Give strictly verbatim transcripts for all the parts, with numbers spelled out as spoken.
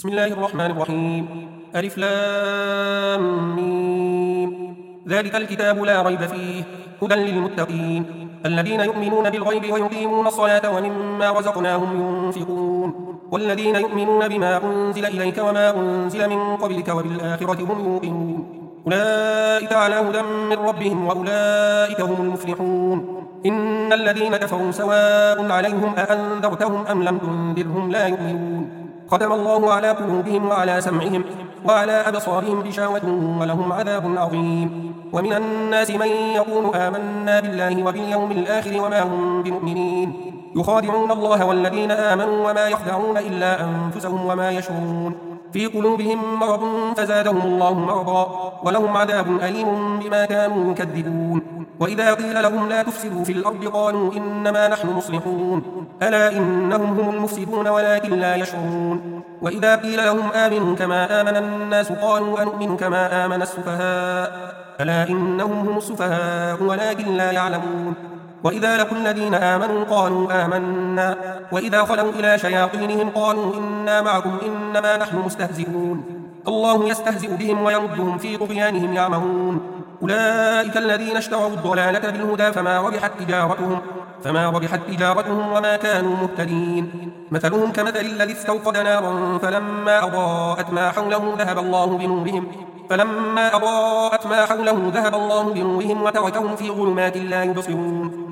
بسم الله الرحمن الرحيم. ألف لام ميم. ذلك الكتاب لا ريب فيه هدى للمتقين الذين يؤمنون بالغيب ويقيمون الصلاة ومما رزقناهم ينفقون والذين يؤمنون بما أنزل إليك وما أنزل من قبلك وبالآخرة هم يوقنون أولئك على هدى من ربهم وأولئك هم المفلحون. إن الذين كفروا سواء عليهم أأنذرتهم أم لم تنذرهم لا يؤمنون. ختم الله على قلوبهم وعلى سمعهم وعلى أبصارهم غشاوة ولهم عذاب عظيم. ومن الناس من يقول آمنا بالله وباليوم الآخر وما هم بمؤمنين يخادعون الله والذين آمنوا وما يخدعون إلا أنفسهم وما يشعرون. في قلوبهم مرض فزادهم الله مرضا ولهم عذاب أليم بما كانوا يكذبون. وإذا قيل لهم لا تفسدوا في الأرض قالوا إنما نحن مصلحون ألا إنهم هم المفسدون ولكن لا يشعرون. وإذا قيل لهم آمنوا كما آمن الناس قالوا أنؤمن كما آمن السفهاء ألا إنهم هم السفهاء ولكن لا يعلمون. وإذا لقوا الذين آمنوا قالوا آمنا وإذا خلوا إلى شياطينهم قالوا إنا معكم إنما نحن مستهزئون الله يستهزئ بهم ويردهم في طغيانهم يعمهون. أولئك الذين اشتروا الضلالة بالهدى فما ربحت تجارتهم فما ربحت تجارتهم وما كانوا مهتدين. مثلهم كمثل الذي استوقد نارا فلما أضاءت ما حوله ذهب الله بنورهم فلما أضاءت ما حوله ذهب الله بنورهم وتركهم في ظلمات لا يبصرون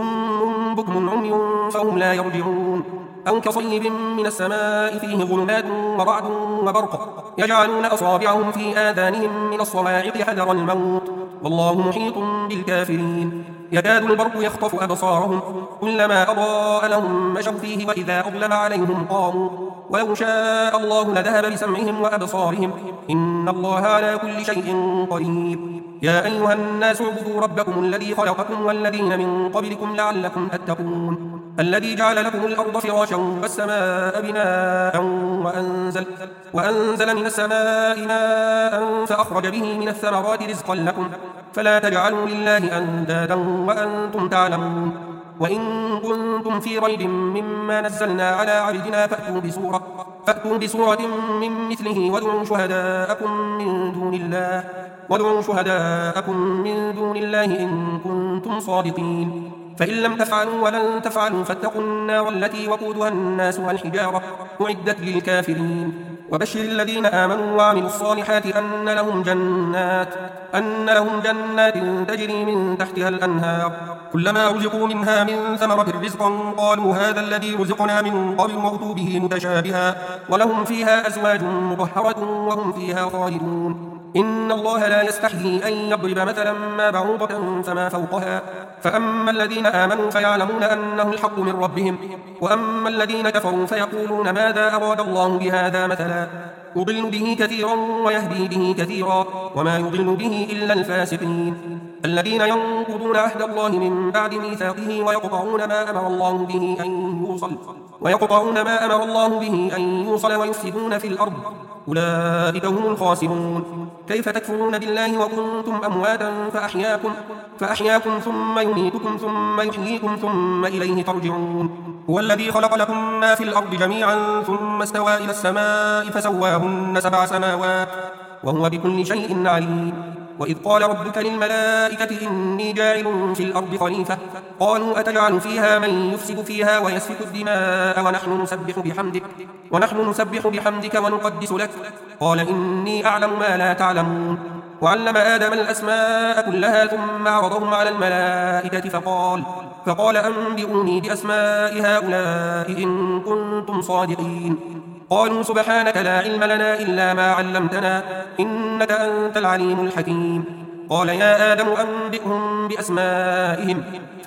صم بكم عمي فهم لا يرجعون. أو كصيب من السماء فيه ظلمات ورعد وبرق يجعلون أصابعهم في آذانهم من الصواعق حذر الموت والله محيط بالكافرين. يكاد البرق يخطف أبصارهم كلما أضاء لهم مشوا فيه وإذا أظلم عليهم قاموا ولو شاء الله لذهب بسمعهم وأبصارهم إن الله على كل شيء قدير. يا أيها الناس اعبدوا ربكم الذي خلقكم والذين من قبلكم لعلكم تتقون الذي جعل لكم الأرض فراشا والسماء بناء وأنزل, وأنزل من السماء ماء فأخرج به من الثمرات رزقا لكم فلا تجعلوا لله أندادا وأنتم تعلمون. وإن كنتم في ريب مما نزلنا على عبدنا فأتوا بسورة, فأتوا بسورة من مثله وادعوا شهداءكم من دون الله وادعوا شهداءكم من دون الله إن كنتم صادقين. فإن لم تفعلوا ولن تفعلوا فاتقوا النار التي وقودها الناس والحجارة أعدت للكافرين. وبشر الذين آمنوا وعملوا الصالحات أن لهم جنات أن لهم جنات تجري من تحتها الأنهار كلما رزقوا منها من ثمرة رزقا قالوا هذا الذي رزقنا من قبل وأتوا به متشابها ولهم فيها أزواج مطهرة وهم فيها خالدون. إن الله لا يستحيي أن يضرب مثلا ما بعوضة فما فوقها فأما الذين آمنوا فيعلمون أنه الحق من ربهم وأما الذين كفروا فيقولون ماذا أراد الله بهذا مثلا يضل به كثيرا ويهدي به كثيرا وما يضل به إلا الفاسقين. الذين ينقضون عهد الله من بعد ميثاقه ويقطعون ما أمر الله به أن يوصل ويقطعون ما أمر الله به أن يوصل ويفسدون في الأرض أولئك هم الخاسرون. كيف تكفرون بالله وكنتم أمواتا فأحياكم, فأحياكم ثم يميتكم ثم يحييكم ثم إليه ترجعون. هو الذي خلق لكم ما في الأرض جميعا ثم استوى إلى السماء فسواهن سبع سماوات وهو بكل شيء عليم. وإذ قال ربك للملائكة إني جاعل في الأرض خليفة قالوا أتجعل فيها من يفسد فيها ويسفك الدماء ونحن نسبح بحمدك ونحن نسبح بحمدك ونقدس لك قال إني أعلم ما لا تعلمون. وعلم آدم الأسماء كلها ثم عرضهم على الملائكة فقال فقال أنبئوني بأسماء هؤلاء إن كنتم صادقين. قالوا سبحانك لا علم لنا إلا ما علمتنا إنك أنت العليم الحكيم. قال يا آدم أنبئهم بأسمائهم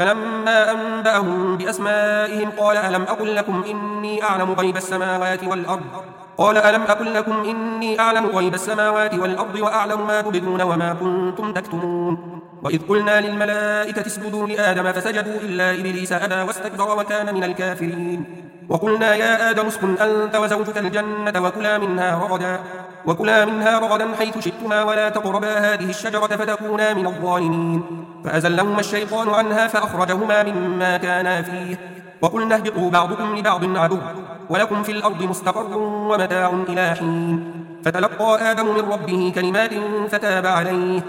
فلما أنبأهم بأسمائهم قال ألم أقل لكم إني أعلم غيب السماوات والأرض قال ألم أقل لكم إني أعلم غيب السماوات والأرض وأعلم ما تبدون وما كنتم تكتمون. وإذ قلنا للملائكة اسجدوا لآدم فسجدوا إلا إبليس أبى واستكبر وكان من الكافرين. وقلنا يا آدم اسكن أنت وزوجك الجنة وكلا منها رغدا وكلا منها رغدا حيث شئتما ولا تقربا هذه الشجرة فتكونا من الظالمين. فأزلهما الشيطان عنها فأخرجهما مما كانا فيه وقلنا اهبطوا بعضكم لبعض عدو ولكم في الأرض مستقر ومتاع إلى حين فتلقى آدم من ربه كلمات فتاب عليه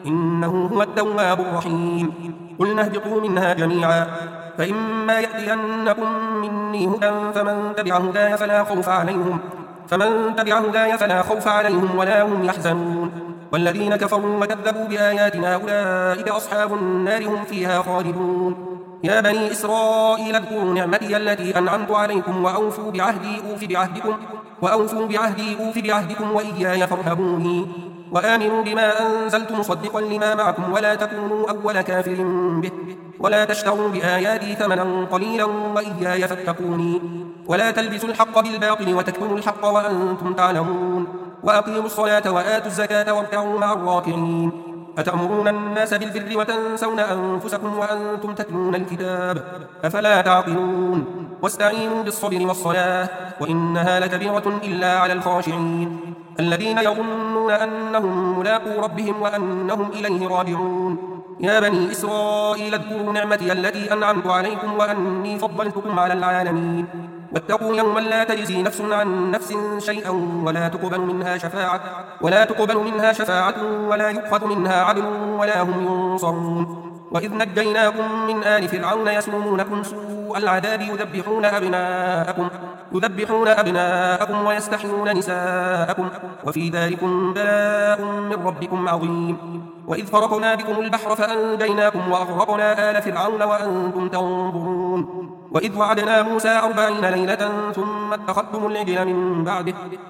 إنه هو التواب الرحيم قلنا اهبطوا منها جميعا فإما يأتينكم مني هدى فمن تبع هداي فلا خوف عليهم فمن تبع هداي فلا خوف عليهم ولا هم يحزنون والذين كفروا وكذبوا بآياتنا أولئك أصحاب النار هم فيها خالدون يا بني إسرائيل اذكروا نعمتي التي أنعمت عليكم وأوفوا بعهدي أوف بعهدكم وأوفوا بعهدي أوف بعهدكم وإياي فارهبوني وآمنوا بما أنزلت مصدقا لما معكم ولا تكونوا أول كافر به ولا تشتروا بآياتي ثمنا قليلا وإياي فاتقوني ولا تلبسوا الحق بالباطل وتكتموا الحق وأنتم تعلمون وأقيموا الصلاة وآتوا الزكاة واركعوا مع الراكعين أتأمرون الناس بالبر وتنسون أنفسكم وأنتم تتلون الكتاب أفلا تعقلون واستعينوا بالصبر والصلاة وإنها لكبيرة إلا على الخاشعين الذين يظنون أنهم ملاقو ربهم وأنهم إليه راجعون يا بني إسرائيل اذكروا نعمتي التي أنعمت عليكم وأني فضلتكم على العالمين واتقوا يوما لا تجزي نفس عن نفس شيئا ولا تقبل منها شفاعة ولا تقبل منها شفاعة ولا يؤخذ منها عدل ولا هم ينصرون وإذ نجيناكم من آل فرعون يسومونكم سوء العذاب يذبحون أبناءكم يذبحون أبناءكم ويستحيون نساءكم وفي ذلكم بلاء من ربكم عظيم وإذ فرقنا بكم البحر فأنجيناكم وأغرقنا آل فرعون وأنتم تنظرون وإذ وعدنا موسى أربعين ليلة ثم اتخذتم العجل من بعده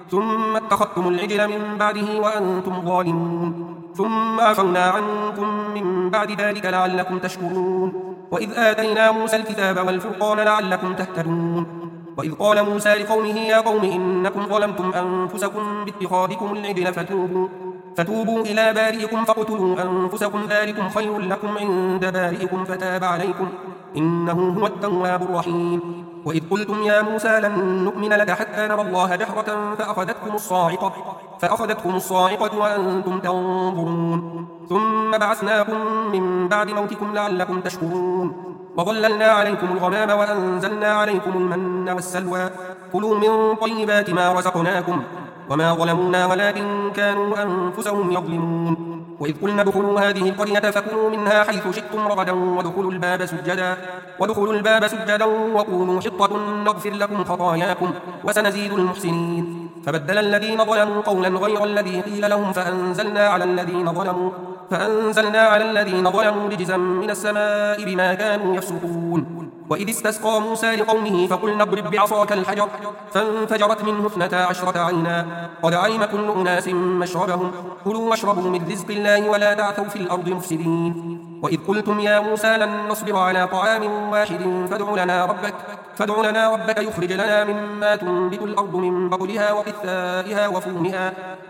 ثم اتخذتم العجل من بعده وأنتم ظالمون ثم عفونا عنكم من بعد ذلك لعلكم تشكرون وإذ آتينا موسى الكتاب والفرقان لعلكم تهتدون وإذ قال موسى لقومه يا قوم إنكم ظلمتم أنفسكم باتخاذكم العجل فتوبوا فتوبوا إلى بارئكم فاقتلوا أنفسكم ذلكم خير لكم عند بارئكم فتاب عليكم إنه هو التواب الرحيم وإذ قلتم يا موسى لن نؤمن لك حتى نرى الله جهرة فأخذتكم الصاعقة فأخذتكم الصاعقة وأنتم تنظرون ثم بعثناكم من بعد موتكم لعلكم تشكرون وظللنا عليكم الغمام وأنزلنا عليكم المن والسلوى كلوا من طيبات ما رزقناكم وما ظلمونا ولكن كانوا أنفسهم يظلمون وإذ قلنا ادخلوا هذه القرية فكلوا منها حيث شئتم رغدا وادخلوا الباب سجدا وادخلوا الباب سجدا وقولوا حطة نغفر لكم خطاياكم وسنزيد المحسنين فبدل الذين ظلموا قولا غير الذي قيل لهم فأنزلنا على الذين ظلموا فأنزلنا على الذين ظلموا رجزا من السماء بما كانوا يفسقون وإذ استسقى موسى لقومه فقلنا اضرب بعصاك الحجر فانفجرت منه اثنتا عشرة عينا قد علم كل أناس مشربهم كلوا واشربوا من رزق الله ولا تعثوا في الأرض مفسدين وإذ قلتم يا موسى لن نصبر على طعام واحد فادع لنا ربك فادع لنا ربك يخرج لنا مما تنبت الأرض من بقلها وقثائها وفومها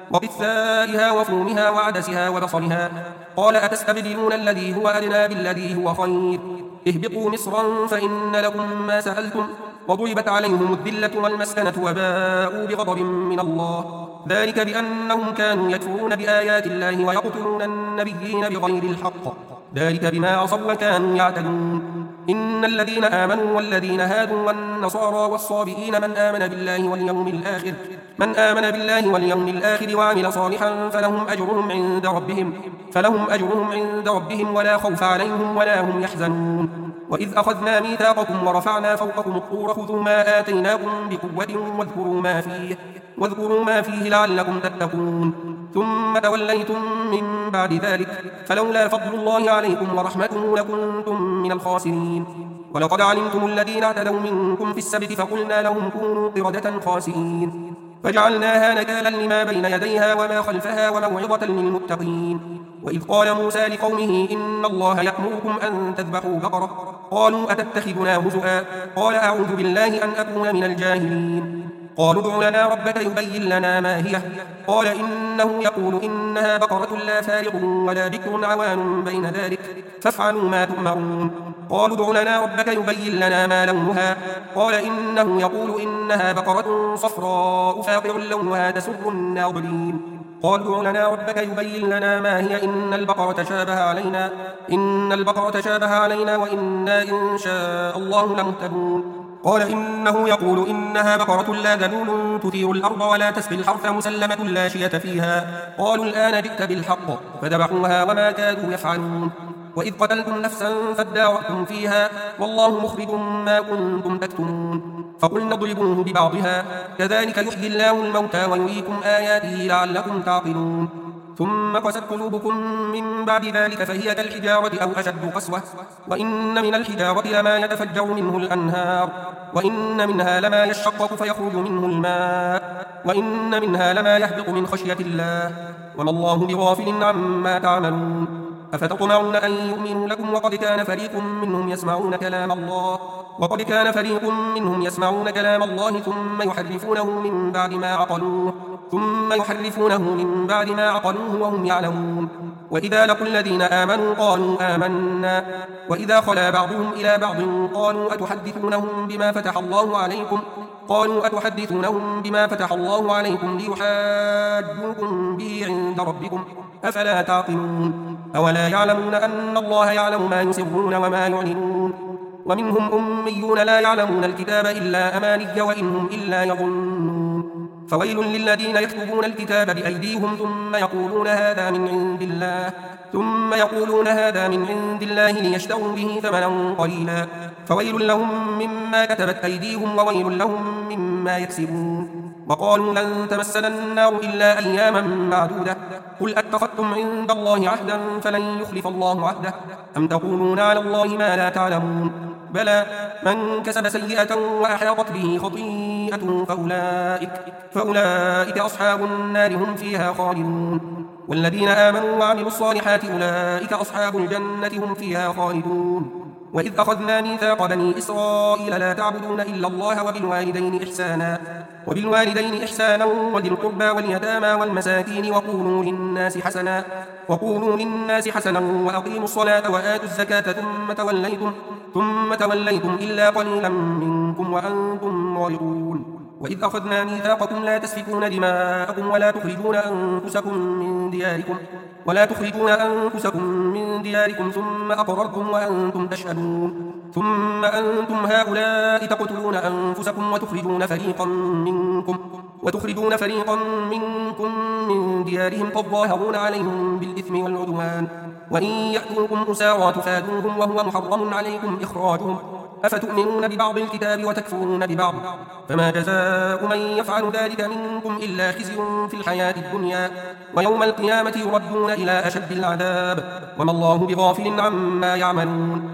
وقثائها وفومها وعدسها وبصلها قال أتستبدلون الذي هو أدنى بالذي هو خير اهبطوا مصرا فإن لكم ما سألتم وضربت عليهم الذلة والمسكنة وباءوا بغضب من الله ذلك بأنهم كانوا يكفرون بآيات الله ويقتلون النبيين بغير الحق ذلك بما عصوا وكانوا يعتدون إن الذين آمنوا والذين هادوا والنصارى والصابئين من آمن بالله واليوم الآخر من آمن بالله واليوم الآخر وعمل صالحا فلهم أجرهم عند ربهم فلهم أجرهم عند ربهم ولا خوف عليهم ولا هم يحزنون وإذ أخذنا ميثاقكم ورفعنا فوقكم الطور خذوا ما آتيناكم بقوة واذكروا ما فيه واذكروا ما فيه لعلكم تتقون ثم توليتم من بعد ذلك فلولا فضل الله عليكم ورحمته لكنتم من الخاسرين ولقد علمتم الذين اعتدوا منكم في السبت فقلنا لهم كونوا قردة خاسئين فجعلناها نكالا لما بين يديها وما خلفها وموعظة للمتقين وإذ قال موسى لقومه إن الله يأمركم أن تذبحوا بقرة قالوا أتتخذنا هزؤا قال أعوذ بالله أن أكون من الجاهلين قالوا ادع لنا ربك يبين لنا ما هي قال إنه يقول إنها بقرة لا فارغ ولا بكر عوان بين ذلك فافعلوا ما تؤمرون قالوا ادع لنا ربك يبين لنا ما لونها قال إنه يقول إنها بقرة صفراء فاقع لونها تسر الناظرين قالوا ادع لنا ربك يبين لنا ما هي إن البقرة شابه علينا إن البقرة شابه علينا وإنا إن شاء الله لمهتدون قال إنه يقول إنها بقرة لا ذلول تثير الأرض ولا تسقي الحرث مسلمة لا شية فيها. قالوا الآن جئت بالحق فذبحوها وما كادوا يفعلون. وإذ قتلتم نفسا فادارأتم فيها والله مخرج ما كنتم تكتمون. فقلنا اضربوه ببعضها كذلك يحيي الله الموتى ويريكم آياته لعلكم تعقلون. ثم قست قلوبكم من بعد ذلك فهي كالحجارة أو أشد قسوة. وإن من الحجارة لما يتفجر منه الأنهار وإن منها لما يشقق فيخرج منه الماء وإن منها لما يهبط من خشية الله وما الله بغافل عما تعملون. أفتطمعون أن يؤمنوا لكم وقد كان فريق منهم يسمعون كلام الله وقد كان فريق منهم يسمعون كلام الله ثم يحرفونه من بعد ما عقلوه ثم يحرفونه من بعد ما عقلوه وهم يعلمون. وإذا لقوا الذين آمنوا قالوا آمنا وإذا خلا بعضهم إلى بعض قالوا أتحدثونهم بما فتح الله عليكم قالوا أتحدثونهم بما فتح الله عليكم ليحاجوكم به عند ربكم أفلا تعقلون. أولا يعلمون أن الله يعلم ما يسرون وما يعلنون. ومنهم أميون لا يعلمون الكتاب إلا أماني وإنهم إلا يظنون. فويل للذين يكتبون الكتاب بأيديهم ثم يقولون هذا من عند الله ثم يقولون هذا من عند الله ليشتروا به ثمنا قليلا فويل لهم مما كتبت أيديهم وويل لهم مما يكسبون. وقالوا لن تمسنا النار إلا أياما معدودة قل أتخذتم عند الله عهدا فلن يخلف الله عهده أم تقولون على الله ما لا تعلمون. بلى من كسب سيئة وأحاطت به خطيئته فأولئك, فأولئك أصحاب النار هم فيها خالدون. والذين آمنوا وعملوا الصالحات أولئك أصحاب الجنة هم فيها خالدون. وإذ أخذنا ميثاق بني إسرائيل لا تعبدون إلا الله وبالوالدين إحسانا وبالوالدين إحسانا وذي القربى واليتامى والمساكين وقولوا للناس حسنا وقولوا للناس حسنا وأقيموا الصلاة وآتوا الزكاة ثم توليتم ثم توليتم إلا قليلا منكم وأنتم معرضون. وإذ أخذنا ميثاقكم لا تسفكون دماءكم ولا تخرجون أنفسكم من دياركم ولا تخرجون أنفسكم من دياركم ثم أقررتم وأنتم تشهدون. ثم أنتم هؤلاء تقتلون أنفسكم وتخرجون فريقا منكم وتخرجون فريقا منكم من ديارهم تظاهرون عليهم بالإثم والعدوان وإن يأتوكم أسارى تفادوهم وهو محرم عليكم إخراجهم أفتؤمنون ببعض الكتاب وتكفرون ببعض فما جزاء من يفعل ذلك منكم إلا خزي في الحياة الدنيا ويوم القيامة يردون إلى أشد العذاب وما الله بغافل عما يعملون.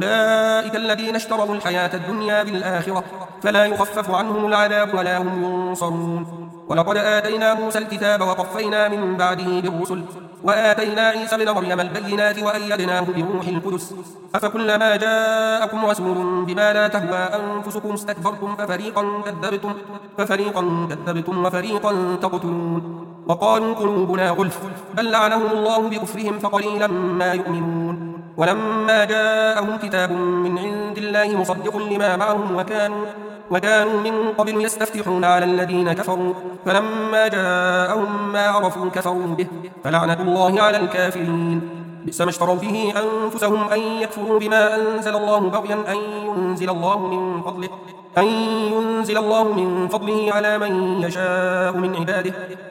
أولئك الذين اشتروا الحياة الدنيا بالآخرة فلا يخفف عنهم العذاب ولا هم ينصرون. ولقد آتينا موسى الكتاب وقفينا من بعده بالرسل وآتينا عيسى ابن مريم البينات وأيدناه بروح القدس أفكلما جاءكم رسول بما لا تهوى أنفسكم استكبرتم ففريقا كذبتم ففريقا كذبتم وفريقا تقتلون. وقالوا قلوبنا غلف بل لعنهم الله بكفرهم فقليلا ما يؤمنون. ولما جاءهم كتاب من عند الله مصدق لما معهم وكانوا وكانوا من قبل يستفتحون على الذين كفروا فلما جاءهم ما عرفوا كفروا به فلعنة الله على الكافرين. بئس ما اشتروا به أنفسهم أن يكفروا بما أنزل الله بغيا أن ينزل الله من فضله أن ينزل الله من فضله على من يشاء من عباده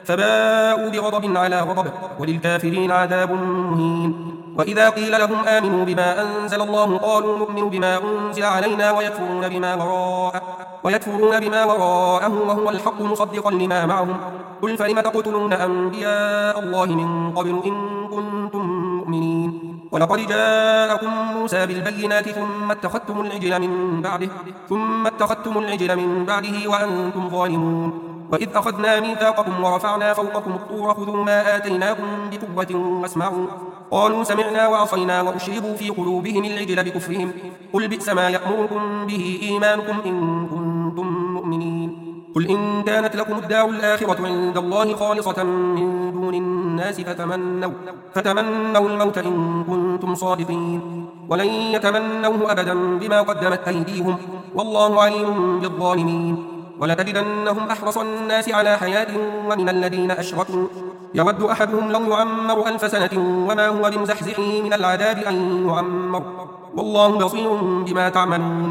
فباءوا بغضب على غضب وللكافرين عذاب مهين. وإذا قيل لهم آمنوا بما أنزل الله قالوا نؤمن بما أنزل علينا ويكفرون بما وراءه ويكفرون بما وراءه وهو الحق مصدقا لما معهم قل فلم تقتلون أنبياء الله من قبل إن كنتم مؤمنين. ولقد جاءكم موسى بالبينات ثم اتخذتم العجل من بعده ثم اتخذتم العجل من بعده وأنتم ظالمون. وإذ أخذنا ميثاقكم ورفعنا فوقكم الطور خذوا ما آتيناكم بقوة واسمعوا قالوا سمعنا وعصينا وأشربوا في قلوبهم العجل بكفرهم قل بئس ما يأمركم به إيمانكم إن كنتم مؤمنين. قل إن كانت لكم الدار الآخرة عند الله خالصة من دون الناس فتمنوا, فتمنوا الموت إن كنتم صادقين ولن يتمنوه أبدا بما قدمت أيديهم والله عليم بالظالمين. ولتجدنهم أحرص الناس على حياة ومن الذين أشركوا يود أحدهم لو يعمر ألف سنة وما هو بمزحزحه من العذاب أن يعمر والله بصير بما تعملون.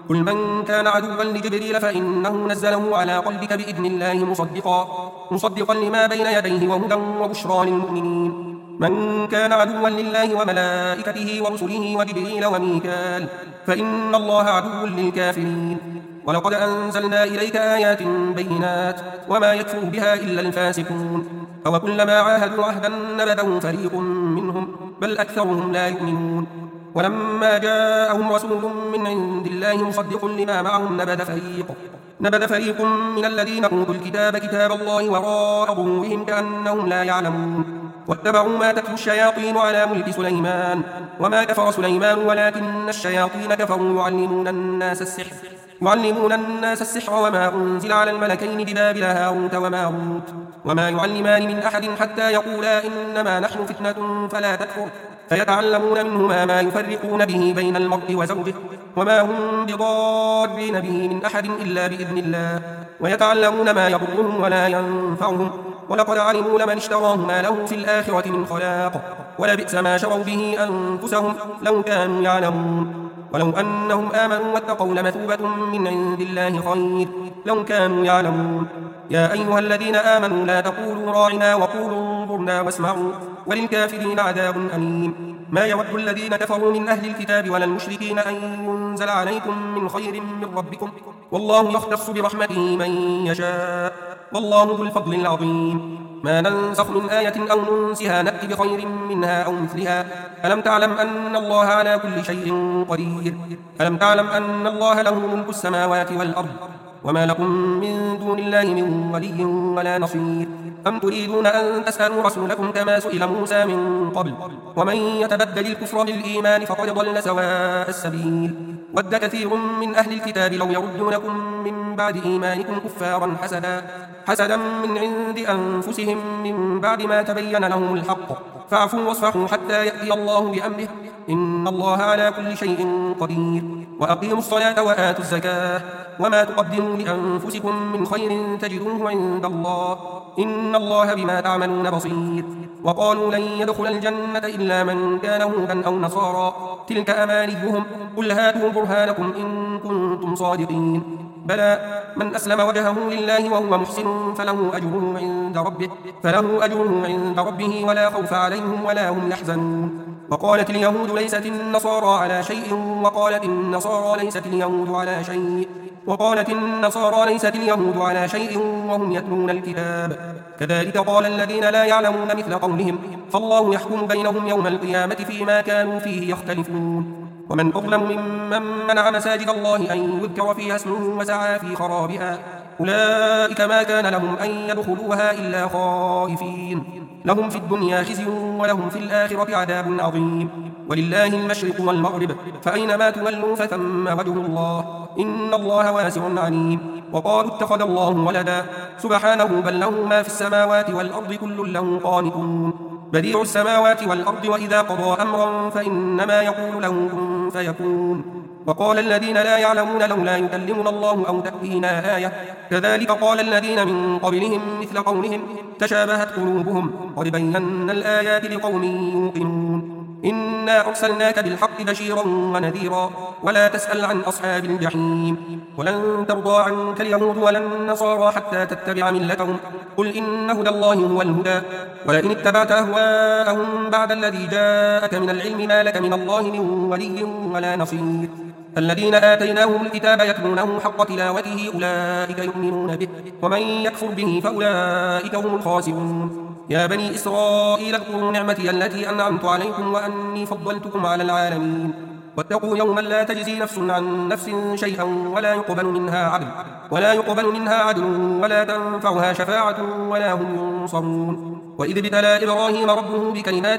قل من كان عدوا لجبريل فإنه نزله على قلبك بإذن الله مصدقا, مصدقا لما بين يديه وهدى وبشرى للمؤمنين. من كان عدوا لله وملائكته ورسله وجبريل وميكال فإن الله عدو للكافرين. ولقد أنزلنا إليك آيات بينات وما يكفر بها إلا الفاسقون. أوكلما عاهدوا عهدا نبذه فريق منهم بل أكثرهم لا يؤمنون. ولما جاءهم رسول من عند الله مصدق لما معهم نبذ فريق نبذ فريق من الذين أوتوا الكتاب كتاب الله وراء ظهورهم كأنهم لا يعلمون. واتبعوا ما تتلو الشياطين على ملك سليمان وما كفر سليمان ولكن الشياطين كفروا يعلمون الناس السحر يعلمون الناس السحر وما أنزل على الملكين ببابل هاروت وماروت وما يعلمان من أحد حتى يقولا إنما نحن فتنة فلا تكفر فيتعلمون منهما ما يفرقون به بين المرء وزوجه وما هم بضارين به من أحد إلا بإذن الله ويتعلمون ما يضرهم ولا ينفعهم ولقد علموا لمن اشتراه ما له في الآخرة من خلاق ولبئس ما شروا به أنفسهم لو كانوا يعلمون. ولو أنهم آمنوا واتقوا لمثوبة من عند الله خير لو كانوا يعلمون. يا أيها الذين آمنوا لا تقولوا راعنا وقولوا انظرنا واسمعوا وللكافرين عذاب أليم. ما يود الذين كفروا من أهل الكتاب ولا المشركين أن ينزل عليكم من خير من ربكم والله يختص برحمته من يشاء والله ذو الفضل العظيم. ما ننسخ من آية أو ننسها نأت بخير منها أو مثلها ألم تعلم أن الله على كل شيء قدير ألم تعلم أن الله له ملك السماوات والأرض وما لكم من دون الله من ولي ولا نصير. أم تريدون أن تسألوا رسولكم كما سئل موسى من قبل ومن يتبدل الكفر بالإيمان فقد ضل سواء السبيل. ود كثير من أهل الكتاب لو يردونكم من بعد إيمانكم كفارا حسدا حسدا من عند أنفسهم من بعد ما تبين لهم الحق فاعفوا واصفحوا حتى يأتي الله بأمره إن الله على كل شيء قدير. وأقيموا الصلاة وآتوا الزكاة وما تقدموا لأنفسكم من خير تجدوه عند الله إن الله بما تعملون بصير. وقالوا لن يدخل الجنة إلا من كان هودا أو نصارى تلك أمانيهم قل هاتوا برهانكم إن كنتم صادقين. بلى من أسلم وجهه لله وهو محسن فله أجره عند ربه فله أجره عند ربه ولا خوف عليهم ولا هم يحزنون. وقالت اليهود ليست النصارى على شيء وقالت النصارى ليست اليهود على شيء وقالت النصارى ليست اليهود على شيء وهم يتلون الكتاب كذلك قال الذين لا يعلمون مثل قولهم فالله يحكم بينهم يوم القيامة فيما كانوا فيه يختلفون. ومن أظلم ممن منع مساجد الله أن يذكر فيها اسمه وسعى في خرابها أولئك ما كان لهم أن يدخلوها إلا خائفين لهم في الدنيا خزي ولهم في الآخرة عذاب عظيم. ولله المشرق والمغرب فأينما تولوا فثم وجه الله إن الله واسع عليم. وقالوا اتخذ الله ولدا سبحانه بل له ما في السماوات والأرض كل له قانتون بديع السماوات والأرض وإذا قضى أمرا فإنما يقول له كن فيكون. وقال الذين لا يعلمون لولا يكلمنا الله أو تأتينا آية كذلك قال الذين من قبلهم مثل قولهم تشابهت قلوبهم قد بينا الآيات لقوم يوقنون. إنا أرسلناك بالحق بشيرا ونذيرا ولا تسأل عن أصحاب الجحيم. ولن ترضى عنك اليهود ولا النصارى حتى تتبع ملتهم قل إن هدى الله هو الهدى ولئن اتبعت أهواءهم بعد الذي جاءك من العلم ما لك من الله من ولي ولا نصير. الذين آتيناهم الكتاب يتلونه حق تلاوته أولئك يؤمنون به ومن يكفر به فأولئك هم الخاسرون. يا بني إسرائيل اذكروا نعمتي التي أنعمت عليكم وأني فضلتكم على العالمين. واتقوا يوما لا تجزي نفس عن نفس شيئا ولا يقبل منها عدل ولا يقبل منها عدل ولا تنفعها شفاعة ولا هم ينصرون. وإذ ابتلى إبراهيم ربه بكلمات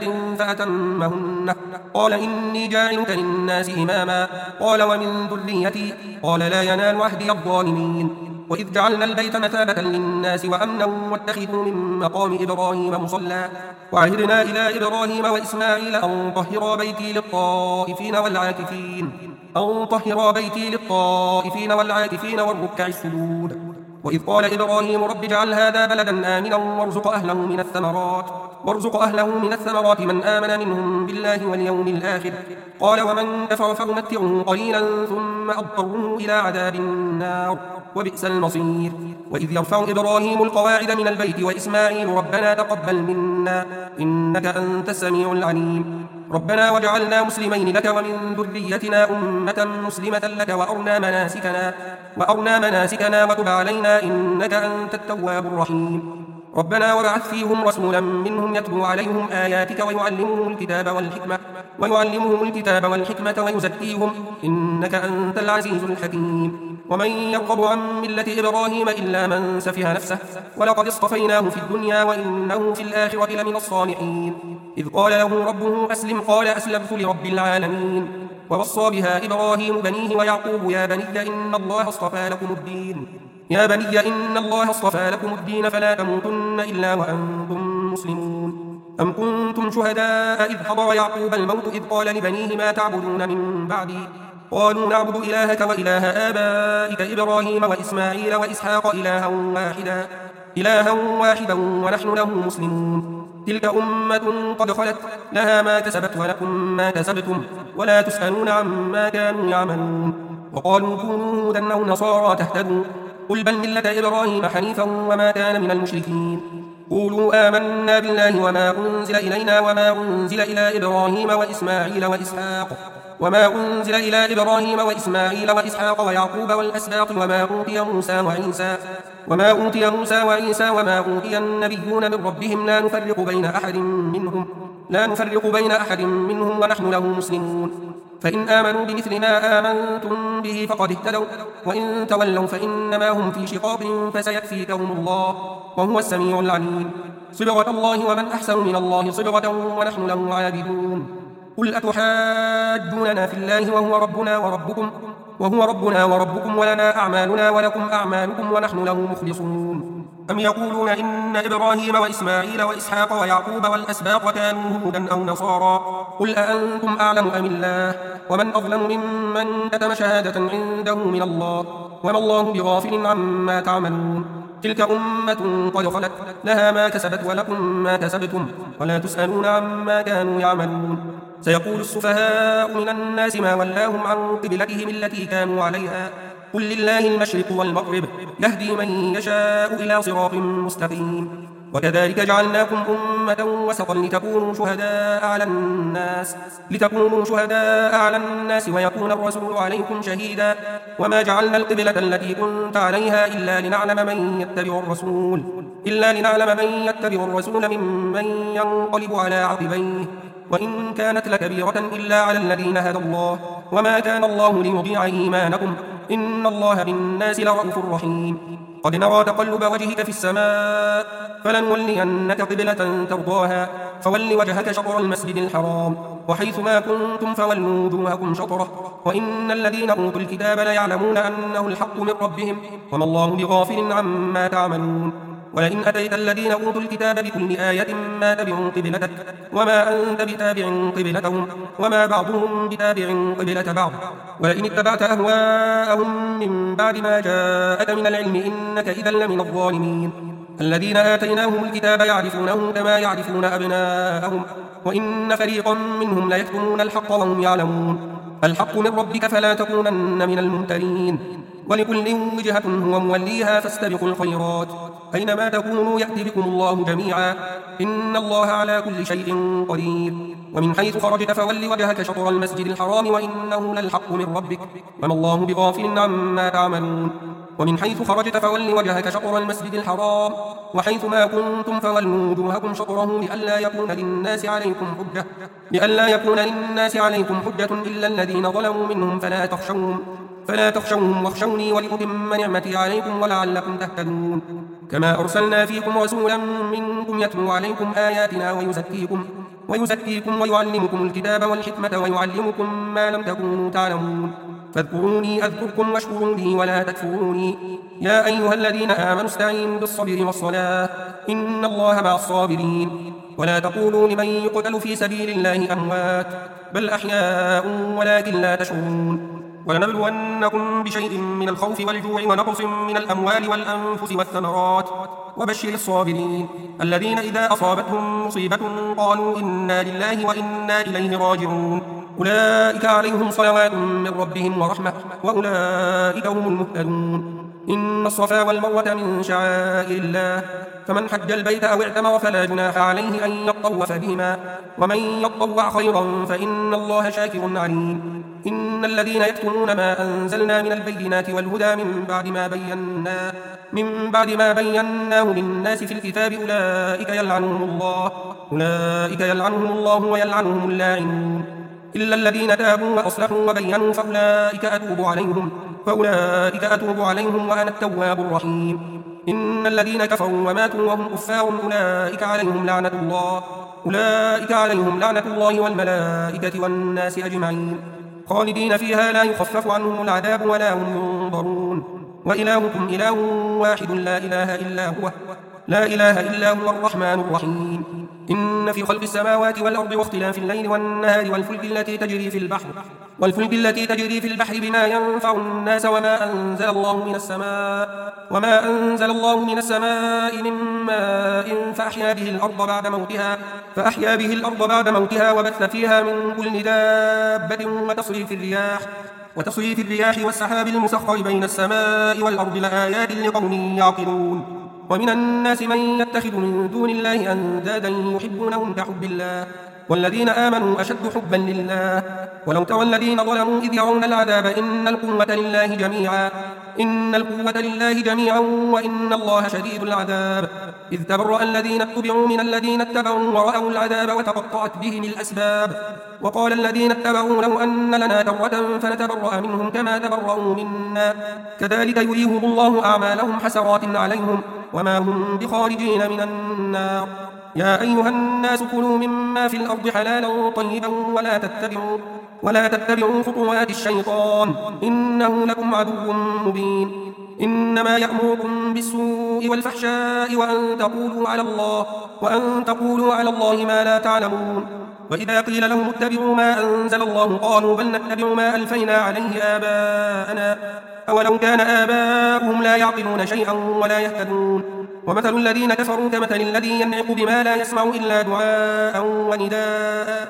فأتمهن قال إني جاعلك للناس إماما قال ومن ذريتي قال لا ينال عهدي الظالمين. وإذ جعلنا البيت مثابة للناس وأمنا واتخذوا من مقام إبراهيم مصلى وعهدنا إلى إبراهيم وإسماعيل أن طهرا بيتي للطائفين والعاكفين أن طهرا بيتي للطائفين والعاكفين والركع السجود وإذ قال إبراهيم رب اجعل هذا بلدا آمنا وارزق أهله من الثمرات وارزق أهله من الثمرات من آمن منهم بالله واليوم الآخر قال ومن كفر فأمتعه قليلا ثم أضطره إلى عذاب النار وبئس المصير. وإذ يرفع إبراهيم القواعد من البيت وإسماعيل ربنا تقبل منا إنك أنت السميع العليم ربنا واجعلنا مسلمين لك ومن ذريتنا أمة مسلمة لك وأرنا مناسكنا وأرنا مناسكنا وتب علينا إنك أنت التواب الرحيم ربنا وابعث فيهم رسولا منهم يتلو عليهم آياتك ويعلمهم الكتاب والحكمة ويعلمهم الكتاب والحكمة ويزكيهم إنك أنت العزيز الحكيم ومن يرغب عن ملة إبراهيم إلا من سفه نفسه ولقد اصطفيناه في الدنيا وإنه في الآخرة لمن الصالحين إذ قال له ربه أسلم قال أسلمت لرب العالمين ووصى بها إبراهيم بنيه ويعقوب يا بني إن الله اصطفى لكم الدين يا بني إن الله اصطفى لكم الدين فلا تموتن إلا وأنتم مسلمون أم كنتم شهداء إذ حضر يعقوب الموت إذ قال لبنيه ما تعبدون من بعدي قالوا نعبد إلهك وإله آبائك إبراهيم وإسماعيل وإسحاق إلها واحدا إلها واحدا ونحن له مسلمون تلك أمة قد خلت لها ما كسبت ولكم ما كسبتم ولا تسألون عما كانوا يعملون وقالوا كونوا هودا أو نصارى تهتدوا قل بل ملة إبراهيم حنيفا وما كان من المشركين قولوا آمنا بالله وما أنزل إلينا وما أنزل إلى إبراهيم وإسماعيل وإسحاق وما أنزل إلى إبراهيم وإسماعيل وإسحاق ويعقوب والأسباط وما أوتي موسى وعيسى وما أوتي موسى وعيسى وما أوتي النبيون من ربهم لا نفرق بين أحد منهم لا نفرق بين أحد منهم ونحن له مسلمون فإن آمنوا بمثل ما آمنتم به فقد اهتدوا وإن تولوا فإنما هم في شقاق فسيكفيكهم الله وهو السميع العليم صبغة الله ومن أحسن من الله صبغة ونحن له عابدون قل أتحاجوننا في الله وهو ربنا وربكم وهو ربنا وربكم ولنا أعمالنا ولكم أعمالكم ونحن له مخلصون أم يقولون إن إبراهيم وإسماعيل وإسحاق ويعقوب والأسباط كانوا هودا أو نصارى قل أأنتم أعلم أم الله ومن أظلم ممن كتم شهادة عنده من الله وما الله بغافل عما تعملون تلك أمة قد خلت لها ما كسبت ولكم ما كسبتم ولا تسألون عما كانوا يعملون سيقول السفهاء من الناس ما ولاهم عن قبلتهم التي كانوا عليها قل لله المشرق والمغرب يهدي من يشاء إلى صراط مستقيم وكذلك جعلناكم أمة وسطا لتكونوا شهداء على الناس لتكونوا شهداء على الناس ويكون الرسول عليكم شهيدا وما جعلنا القبلة التي كنت عليها إلا لنعلم من يتبع الرسول إلا لنعلم من يتبع الرسول ممن ينقلب على عقبيه وإن كانت لكبيرة إلا على الذين هدى الله وما كان الله ليضيع إيمانكم إن الله بالناس لرءوف رحيم قد نرى تقلب وجهك في السماء فلنولينك قبلة ترضاها فول وجهك شطر المسجد الحرام وحيث ما كنتم فولوا وجوهكم شطره وإن الذين أوتوا الكتاب ليعلمون أنه الحق من ربهم وما الله بغافل عما تعملون ولئن أتيت الذين أوتوا الكتاب بكل آية ما تبعوا قبلتك وما أنت بتابع قبلتهم وما بعضهم بتابع قبلة بعض ولئن اتبعت أهواءهم من بعد ما جاءك من العلم إنك إذا لمن الظالمين الذين آتيناهم الكتاب يعرفونه كما يعرفون أبناءهم وإن فريقا منهم ليكتمون الحق وهم يعلمون الحق من ربك فلا تكونن من الممترين ولكل وجهة هو موليها فاستبقوا الخيرات أينما تكونوا يأتي بكم الله جميعا إن الله على كل شيء قدير ومن حيث خرجت فول وجهك شطر المسجد الحرام وإنه للحق من ربك وما الله بغافل عما تعملون ومن حيث خرجت فول وجهك شطر المسجد الحرام وحيث ما كنتم فولوا وجوهكم شطره لئلا يكون للناس عليكم حجة لئلا يكون للناس عليكم حجة إلا الذين ظلموا منهم فلا تخشوهم فلا تخشوهم واخشوني ولأتم نعمتي عليكم ولعلكم تهتدون كما أرسلنا فيكم رسولا منكم يتلو عليكم آياتنا ويزكيكم ويزكيكم ويعلمكم الكتاب والحكمة ويعلمكم ما لم تكونوا تعلمون فاذكروني أذكركم واشكروا لي ولا تكفروني يا أيها الذين آمنوا استعينوا بالصبر والصلاة إن الله مع الصابرين ولا تقولوا لمن يقتل في سبيل الله أموات بل أحياء ولكن لا تشعرون ولنبلونكم بشيء من الخوف والجوع ونقص من الأموال والأنفس والثمرات وبشر الصابرين الذين إذا أصابتهم مصيبة قالوا إنا لله وإنا إليه راجعون أولئك عليهم صلوات من ربهم ورحمة وأولئك هم المهتدون إن الصفا والمروة من شعائر الله فمن حج البيت أو اعتمر فلا جناح عليه أن يطوف بهما ومن يطوع خيرا فإن الله شاكر عليم إن الذين يكتمون ما أنزلنا من البينات والهدى من بعد ما بيناه من بعد ما بيناه للناس في الكتاب أولئك يلعنهم الله أولئك يلعنهم الله ويلعنهم اللاعنون إلا الذين تابوا وأصلحوا وبينوا فأولئك أتوب عليهم فأولئك أتوب عليهم وأنا التواب الرحيم إن الذين كفروا وماتوا وهم كفار أولئك عليهم لعنة الله أولئك عليهم لعنة الله والملائكة والناس أجمعين خالدين فيها لا يخفف عنهم العذاب ولا هم ينظرون وإلهكم إله واحد لا إله إلا هو لا إله إلا هو الرحمن الرحيم إن في خلق السماوات والأرض واختلاف الليل والنهار والفلك التي تجري في البحر والفلك التي تجري في البحر بما ينفع الناس وما أنزل الله من السماء وما أنزل الله من السماء من ماء فأحيا به الأرض بعد موتها فأحيا به الأرض بعد موتها وبث فيها من كل دابة وتصريف الرياح وتصريف الرياح والسحاب المسخر بين السماء والأرض لآيات لقوم يعقلون ومن الناس من يتخذ من دون الله أندادا يحبونهم كحب الله والذين آمنوا أشد حبا لله ولو ترى الذين ظلموا إذ يرون العذاب إن القوة لله جميعا إن القوة لله جميعا وإن الله شديد العذاب إذ تبرأ الذين اتبعوا من الذين اتبعوا ورأوا العذاب وتقطعت بهم الأسباب وقال الذين اتبعوا لو أن لنا كرة فنتبرأ منهم كما تبرأوا منا كذلك يريهم الله أعمالهم حسرات عليهم وما هم بخارجين من النار يا أيها الناس كلوا مما في الأرض حلالا طيبا ولا تتبعوا ولا تتبعوا خطوات الشيطان إنه لكم عدو مبين إنما يأمركم بالسوء والفحشاء وأن تقولوا على الله وأن تقولوا على الله ما لا تعلمون وإذا قيل لهم اتبعوا ما أنزل الله قالوا بل نتبع ما ألفينا عليه آباءنا أولو كان آباؤهم لا يعقلون شيئا ولا يهتدون ومثل الذين كفروا كمثل الذي ينعق بما لا يسمع إلا دعاء ونداء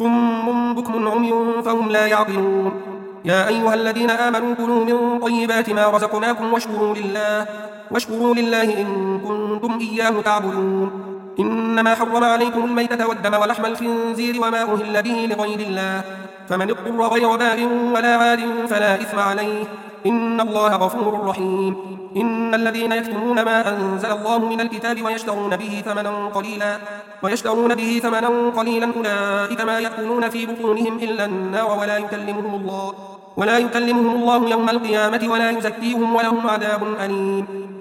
صم بكم عمي فهم لا يعقلون يا أيها الذين آمنوا كلوا من طيبات ما رزقناكم واشكروا لله واشكروا لله إن كنتم إياه تعبدون إنما حرم عليكم الميتة والدم ولحم الخنزير وما أهل به لغير الله فمن اضطر غير باغ ولا عاد فلا إثم عليه إن الله غفور رحيم إن الذين يكتمون ما أنزل الله من الكتاب ويشترون به ثمنا قليلا ويشترون به ثمنا قليلا أولئك ما يأكلون في بطونهم إلا النار ولا يكلمهم الله ولا يكلمهم الله يوم القيامة ولا يزكيهم ولهم عذاب أليم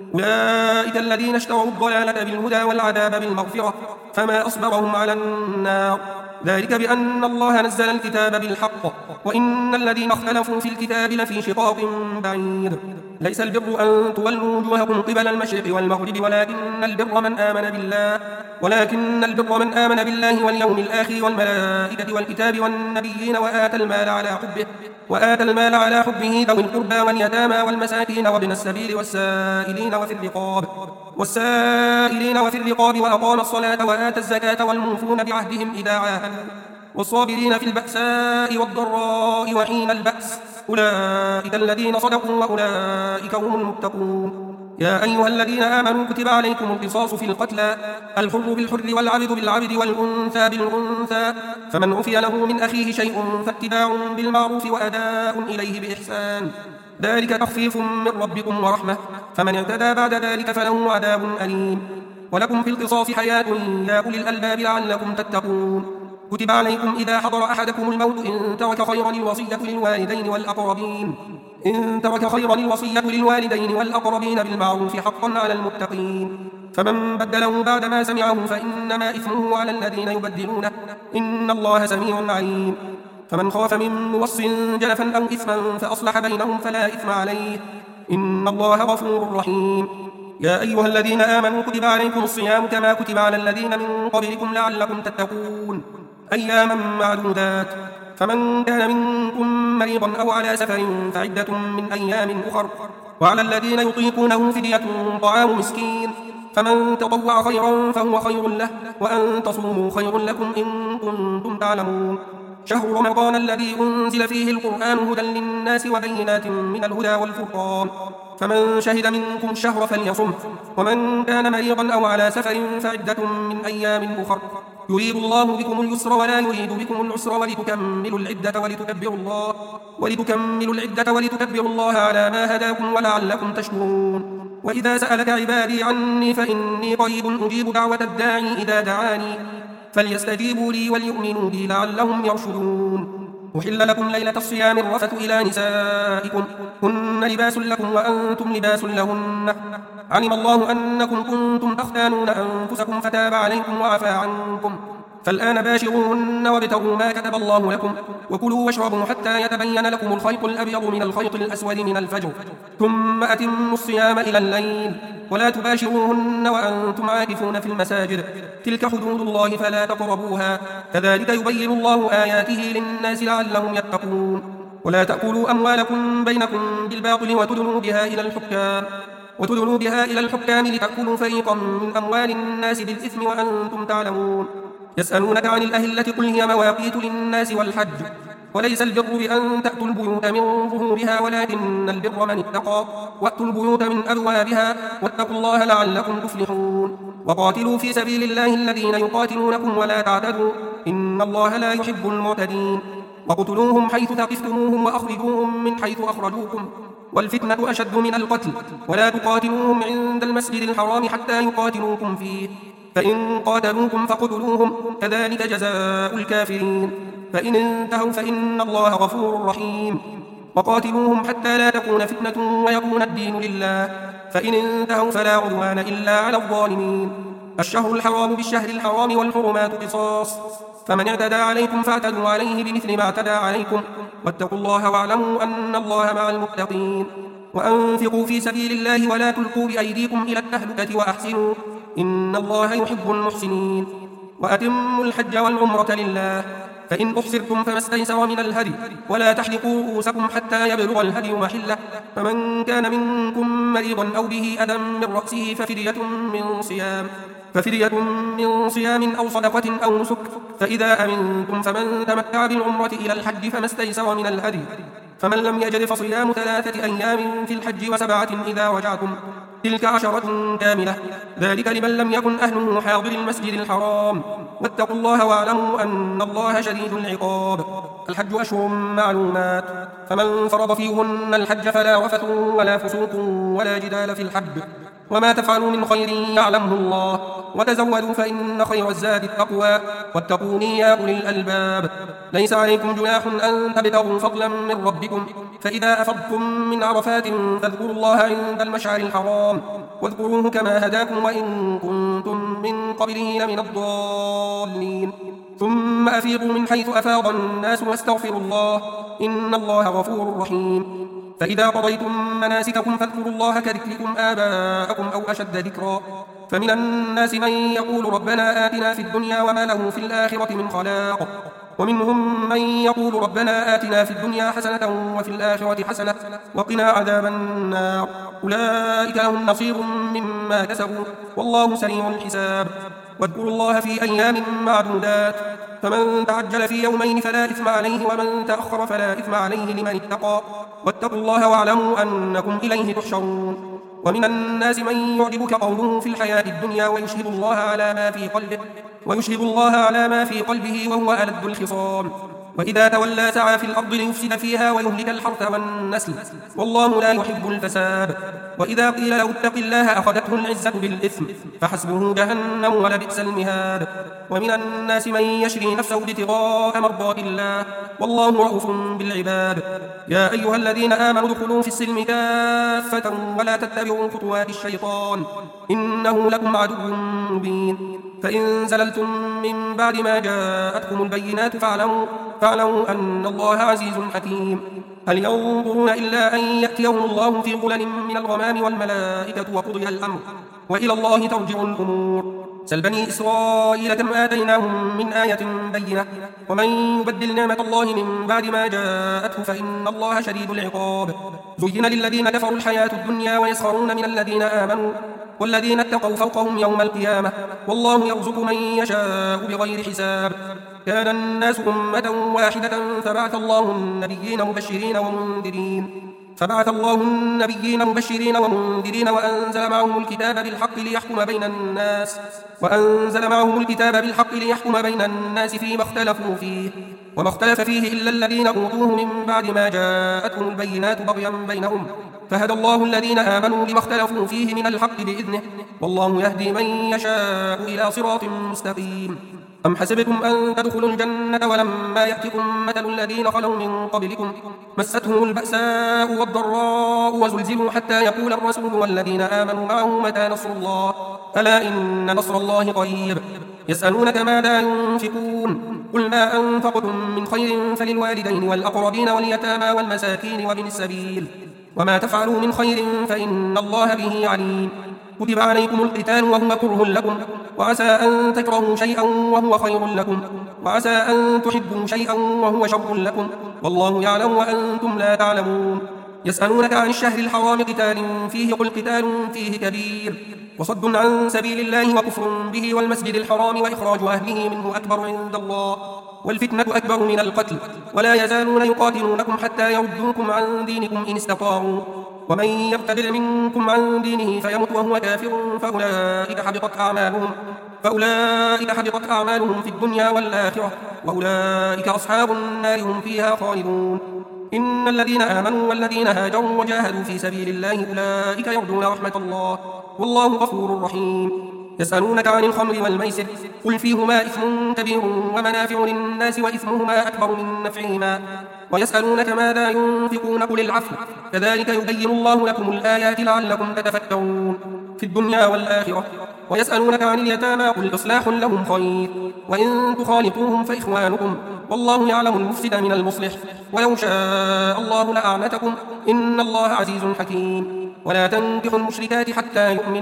أولئك الذين اشتروا الضلالة بالهدى والعذاب بالمغفرة فما أصبرهم على النار ذلك بأن الله نزل الكتاب بالحق وإن الذين اختلفوا في الكتاب لفي شقاق بعيد ليس البر أن تولوا وجوهكم قبل المشرق والمغرب ولكن البر من آمن بالله ولكن البر من آمن بالله واليوم الآخر والملائكة والكتاب والنبيين وآتى المال على حبه وآتى المال على حبه ذوي القربى واليتامى والمساكين وابن السبيل والسائلين وفي الرقاب والسائلين وفي الرقاب وأقام الصلاة وآتى الزكاة والموفون بعهدهم إذا عاهدوا والصابرين في البأساء والضراء وحين البأس أولئك الذين صدقوا وأولئك هم المتقون يا أيها الذين آمنوا كتب عليكم القصاص في القتلى الحر بالحر والعبد بالعبد والأنثى بالأنثى فمن عفي له من أخيه شيء فاتباع بالمعروف وأداء إليه بإحسان ذلك تخفيف من ربكم ورحمة فمن اعتدى بعد ذلك فله عذاب أليم ولكم في القصاص حياة يا أولي الألباب لعلكم تتقون كتب عليكم إذا حضر أحدكم الموت إن ترك خيرا الوصية للوالدين والأقربين إن ترك خيرا الوصية للوالدين والأقربين بالمعروف حقا على المتقين فمن بدله بعدما سمعه فإنما إثمه على الذين يبدلونه إن الله سميع عليم فمن خاف من موص جنفا أو إثما فأصلح بينهم فلا إثم عليه إن الله غفور رحيم يا أيها الذين آمنوا كتب عليكم الصيام كما كتب على الذين من قبلكم لعلكم تتقون أياما معدودات فمن كان منكم مريضا أو على سفر فعدة من أيام أخر وعلى الذين يطيقونه فدية طعام مسكين فمن تطوع خيرا فهو خير له وأن تصوموا خير لكم إن كنتم تعلمون شهر رمضان الذي أنزل فيه القرآن هدى للناس وبينات من الهدى والفرقان فمن شهد منكم الشهر فليصم ومن كان مريضا أو على سفر فعدة من أيام أخر يريد الله بكم اليسر ولا يريد بكم العسر ولتكملوا العدة ولتكبروا الله ولتكملوا العدة ولتكبروا الله على ما هداكم ولعلكم تشكرون وإذا سألك عبادي عني فإني قريب أجيب دعوة الداعي إذا دعاني فليستجيبوا لي وليؤمنوا بي لعلهم يرشدون أحل لكم ليلة الصيام الرفث إلى نسائكم هن لباس لكم وأنتم لباس لهن علم الله أنكم كنتم تختانون أنفسكم فتاب عليكم وعفى عنكم فالآن باشروهن وابتغوا ما كتب الله لكم وكلوا واشربوا حتى يتبين لكم الخيط الأبيض من الخيط الأسود من الفجر ثم أتموا الصيام إلى الليل ولا تباشروهن وأنتم عاكفون في المساجد تلك حدود الله فلا تقربوها كذلك يبين الله آياته للناس لعلهم يتقون ولا تأكلوا أموالكم بينكم بالباطل وتدلوا بها إلى الحكام وتدلوا بها إلى الحكام لتأكلوا فريقا من أموال الناس بالإثم وأنتم تعلمون يسألونك عن الأهلة قل هي مواقيت للناس والحج وليس البر بأن تأتوا البيوت من ظهورها ولكن البر من اتقى وأتوا البيوت من أبوابها واتقوا الله لعلكم تفلحون وقاتلوا في سبيل الله الذين يقاتلونكم ولا تعتدوا إن الله لا يحب المعتدين وقتلوهم حيث ثقفتموهم وأخرجوهم من حيث أخرجوكم والفتنة أشد من القتل ولا تقاتلوهم عند المسجد الحرام حتى يقاتلوكم فيه فإن قاتلوكم فاقتلوهم كذلك جزاء الكافرين فإن انتهوا فإن الله غفور رحيم وقاتلوهم حتى لا تكون فتنة ويكون الدين لله فإن انتهوا فلا عدوان إلا على الظالمين الشهر الحرام بالشهر الحرام والحرمات قصاص فمن اعتدى عليكم فاعتدوا عليه بمثل ما اعتدى عليكم واتقوا الله واعلموا أن الله مع المتقين وأنفقوا في سبيل الله ولا تلقوا بأيديكم إلى التهلكة وأحسنوا إن الله يحب المحسنين وأتموا الحج والعمرة لله فإن أحصرتم فما استيسر من الهدي ولا تحلقوا رؤوسكم حتى يبلغ الهدي محله فمن كان منكم مريضا أو به أذى من رأسه ففدية من صيام ففدية من صيام أو صدقة أو نسك فإذا أمنتم فمن تمتع بالعمرة إلى الحج فما استيسر من الهدي فمن لم يجد فصيام ثلاثة أيام في الحج وسبعة إذا رجعتم تلك عشرة كاملة ذلك لمن لم يكن أهله حاضر المسجد الحرام واتقوا الله واعلموا أن الله شديد العقاب الحج أشهر معلومات فمن فرض فيهن الحج فلا رفث ولا فسوق ولا جدال في الحج وما تفعلوا من خير يعلمه الله وتزودوا فإن خير الزاد التقوى واتقوني يا أولي الألباب ليس عليكم جناح أن تبتغوا فضلا من ربكم فإذا أفضتم من عرفات فاذكروا الله عند المشعر الحرام واذكروه كما هداكم وإن كنتم من قبله لمن الضالين ثم أفيضوا من حيث أفاض الناس واستغفروا الله إن الله غفور رحيم فإذا قضيتم مناسككم فاذكروا الله كذكركم آباءكم أو أشد ذكرا فمن الناس من يقول ربنا آتنا في الدنيا وما له في الآخرة من خلاق ومنهم من يقول ربنا آتنا في الدنيا حسنة وفي الآخرة حسنة وقنا عذاب النار أولئك لهم نصيب مما كسبوا والله سريع الحساب واذكروا الله في أيام معدودات فمن تعجل في يومين فلا إثم عليه ومن تأخر فلا إثم عليه لمن اتقى واتقوا الله واعلموا أنكم إليه تحشرون ومن الناس من يعجبك قوله في الحياة الدنيا ويشهد الله على ما في قلبه ويشهد الله على ما في قلبه وهو ألد الخصام وإذا تولى سعى في الأرض ليفسد فيها ويهلك الحرث والنسل والله لا يحب الفساد وإذا قيل له اتق الله أخذته العزة بالإثم فحسبه جهنم ولبئس المهاد ومن الناس من يشري نفسه ابتغاء مرضات الله والله رؤوف بالعباد يا أيها الذين آمنوا ادخلوا في السلم كافة ولا تتبعوا خطوات الشيطان إنه لكم عدو مبين فإن زللتم من بعد ما جاءتكم البينات فاعلموا فاعلموا أن الله عزيز حكيم هل ينظرون إلا أن يأتيهم الله في ظلل من الغمام والملائكة وقضي الأمر وإلى الله ترجع الأمور سل بني إسرائيل كم آتيناهم من آية بينة ومن يبدل نعمة الله من بعد ما جاءته فإن الله شديد العقاب. زين للذين كفروا الحياة الدنيا ويسخرون من الذين آمنوا والذين اتقوا فوقهم يوم القيامة والله يرزق من يشاء بغير حساب. كان الناس أمة واحدة فبعث الله النبيين مبشرين ومنذرين فبعث الله النبيين مبشرين ومنذرين وأنزل معهم الكتاب بالحق ليحكم بين الناس وأنزل معهم الكتاب بالحق ليحكم بين الناس فيما اختلفوا فيه وما اختلف فيه إلا الذين أوتوه من بعد ما جاءتهم البينات بغيا بينهم فهدى الله الذين آمنوا لما اختلفوا فيه من الحق بإذنه والله يهدي من يشاء إلى صراط مستقيم. أم حسبتم أن تدخلوا الجنة ولما يأتكم مثل الذين خلوا من قبلكم مستهم البأساء والضراء وزلزلوا حتى يقول الرسول والذين آمنوا معه متى نصر الله ألا إن نصر الله قريب. يسألونك ماذا ينفقون قل ما أنفقتم من خير فللوالدين والأقربين واليتامى والمساكين وابن السبيل وما تفعلوا من خير فإن الله به عليم. كتب عليكم القتال وهو كره لكم وعسى أن تكرهوا شيئا وهو خير لكم وعسى أن تحبوا شيئا وهو شر لكم والله يعلم وأنتم لا تعلمون. يسألونك عن الشهر الحرام قتال فيه قل قتال فيه كبير وصد عن سبيل الله وكفر به والمسجد الحرام وإخراج أهله منه أكبر عند الله والفتنة أكبر من القتل ولا يزالون يقاتلونكم حتى يردوكم عن دينكم إن استطاعوا ومن يرتد منكم عن دينه فيمت وهو كافر فأولئك حبطت أعمالهم فأولئك حبطت أعمالهم في الدنيا والآخرة وأولئك أصحاب النار هم فيها خالدون. إن الذين آمنوا والذين هاجروا وجاهدوا في سبيل الله أولئك يرجون رحمة الله والله غفور رحيم. يسألونك عن الخمر والميسر قل فيهما إثم كبير ومنافع للناس وإثمهما أكبر من نفعهما ويسألونك ماذا ينفقون قل العفو كذلك يبين الله لكم الآيات لعلكم تتفكرون في الدنيا والآخرة. ويسألونك عن اليتامى قل إصلاح لهم خير وإن تخالطوهم فإخوانكم والله يعلم المفسد من المصلح ولو شاء الله لأعنتكم إن الله عزيز حكيم. ولا تنكحوا المشركات حتى يؤمن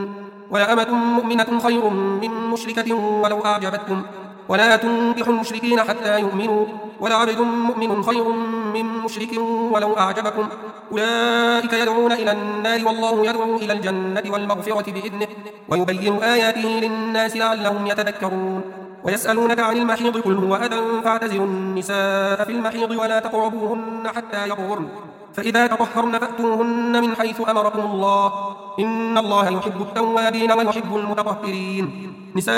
ولأمة مؤمنة خير من مشركة ولو أعجبتكم ولا تنكحوا المشركين حتى يؤمنوا ولعبد مؤمن خير من مشرك ولو أعجبكم أولئك يدعون إلى النار والله يدعو إلى الجنة والمغفرة بإذنه ويبين آياته للناس لعلهم يتذكرون. ويسألونك عن المحيض قل هو أذى فاعتزلوا النساء في المحيض ولا تقربوهن حتى يطهرن فإذا تطهرن فأتوهن من حيث أمركم الله إن الله يحب التوابين ويحب المتطهرين.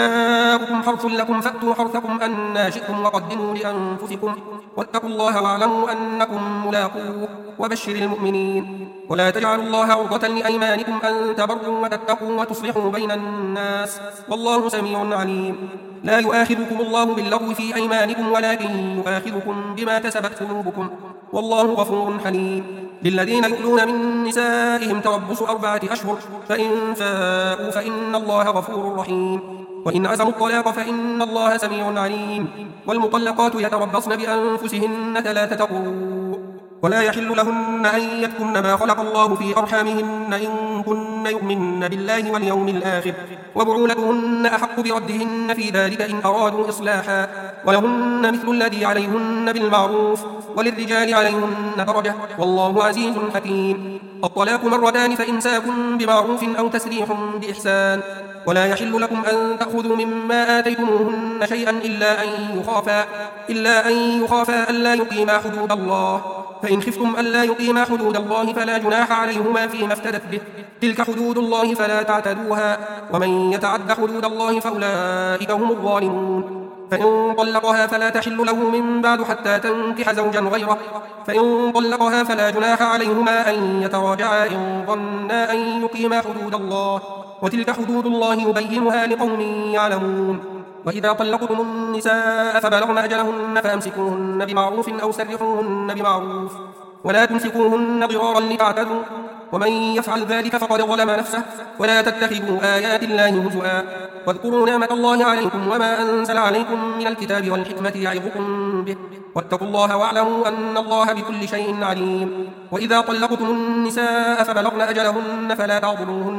نساؤكم حرث لكم فأتوا حرثكم أنى شئتم وقدموا لأنفسكم واتقوا الله واعلموا أنكم ملاقوه وبشر المؤمنين. ولا تجعلوا الله عرضة لأيمانكم أن تبروا وتتقوا وتصلحوا بين الناس والله سميع عليم. لا يؤاخذكم الله باللغو في أيمانكم ولكن يؤاخذكم بما كسبت قلوبكم والله غفور حليم. للذين يؤلون من نسائهم تربص أربعة أشهر فإن فاءوا فإن الله غفور رحيم. وإن عزموا الطلاق فإن الله سميع عليم. والمطلقات يتربصن بأنفسهن ثلاثة قروء ولا يحل لهن أن يكتمن ما خلق الله في أرحامهن إن كن يؤمن بالله واليوم الآخر وبعولتهن أحق بردهن في ذلك إن أرادوا إصلاحا ولهن مثل الذي عليهن بالمعروف وللرجال عليهن درجة والله عزيز حكيم. الطلاق مرتان فإمساك بمعروف أو تسريح بإحسان ولا يحل لكم أن تأخذوا مما آتيتموهن شيئا إلا أن يخافا إلا أن يخافا ألا يقيما حدود الله فإن خفتم ألا يقيما حدود الله فلا جناح عليهما فيما افتدت به تلك حدود الله فلا تعتدوها ومن يتعد حدود الله فأولئك هم الظالمون. فإن طلقها فلا تحل له من بعد حتى تنكح زوجا غيره فإن طلقها فلا جناح عليهما أن يتراجعا إن ظنا أن يقيما حدود الله وتلك حدود الله يبينها لقوم يعلمون. وإذا طلقتم النساء فبلغن أجلهن فأمسكوهن بمعروف أو سرحوهن بمعروف ولا تمسكوهن ضرارا لتعتدوا ومن يفعل ذلك فقد ظلم نفسه ولا تتخذوا آيات الله هزؤا واذكروا نعمة الله عليكم وما أنزل عليكم من الكتاب والحكمة يعظكم به واتقوا الله واعلموا أن الله بكل شيء عليم. وإذا طلقتم النساء فبلغن أجلهن فلا تعضلوهن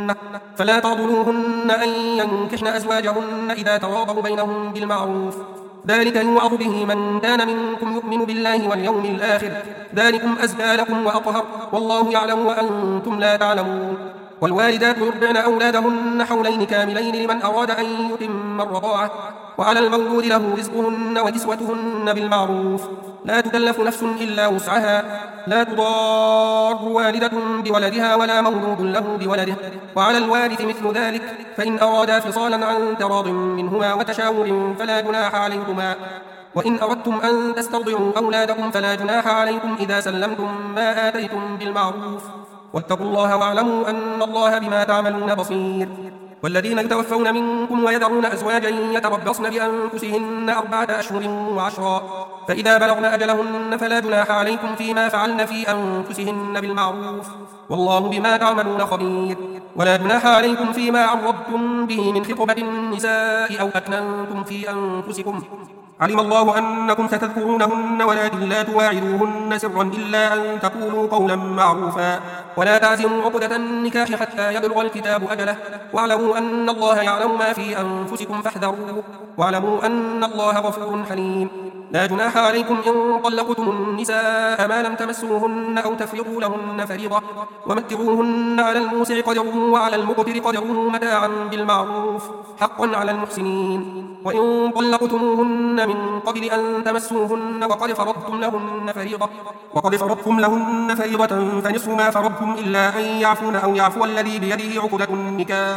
السنة فلا تعضلوهن أن ينكحن أزواجهن إذا تراضوا بينهم بالمعروف ذلك يوعظ به من كان منكم يؤمن بالله واليوم الآخر ذلكم أزكى لكم وأطهر والله يعلم وأنتم لا تعلمون والوالدات يرضعن أولادهن حولين كاملين لمن أراد أن يتم الرضاعة وعلى المولود له رزقهن وكسوتهن بالمعروف لا تكلف نفس إلا وسعها لا تضار والدة بولدها ولا مولود له بولده وعلى الوارث مثل ذلك فإن أرادا فصالا عن تراض منهما وتشاور فلا جناح عليهما وإن أردتم أن تسترضعوا أولادكم فلا جناح عليكم إذا سلمتم ما آتيتم بالمعروف واتقوا الله واعلموا أن الله بما تعملون بصير والذين يتوفون منكم ويذرون أزواجا يتربصن بأنفسهن أربعة أشهر وعشرا فإذا بلغن أجلهن فلا جناح عليكم فيما فعلن في أنفسهن بالمعروف والله بما تعملون خبير ولا جناح عليكم فيما عرضتم به من خطبة النساء أو أكننتم في أنفسكم علم الله أنكم ستذكرونهن ولكن لا تواعدوهن سرا إلا أن تقولوا قولا معروفا ولا تعزموا عقدة النكاح حتى يبلغ الكتاب أجله واعلموا أن الله يعلم ما في أنفسكم فاحذروه واعلموا أن الله غفور حليم لا جناح عليكم إن طلقتم النساء ما لم تمسوهن أو تفرضوا لهن فريضة ومتعوهن على الموسع قدره وعلى المقتر قدره متاعا بالمعروف حقا على المحسنين وإن طلقتموهن من قبل أن تمسوهن وقد فرضتم لهن فريضة وقد فرضتم لهن فريضة فنصف ما فرضتم إلا أن يعفون أو يعفو الذي بيده عقدة النكاح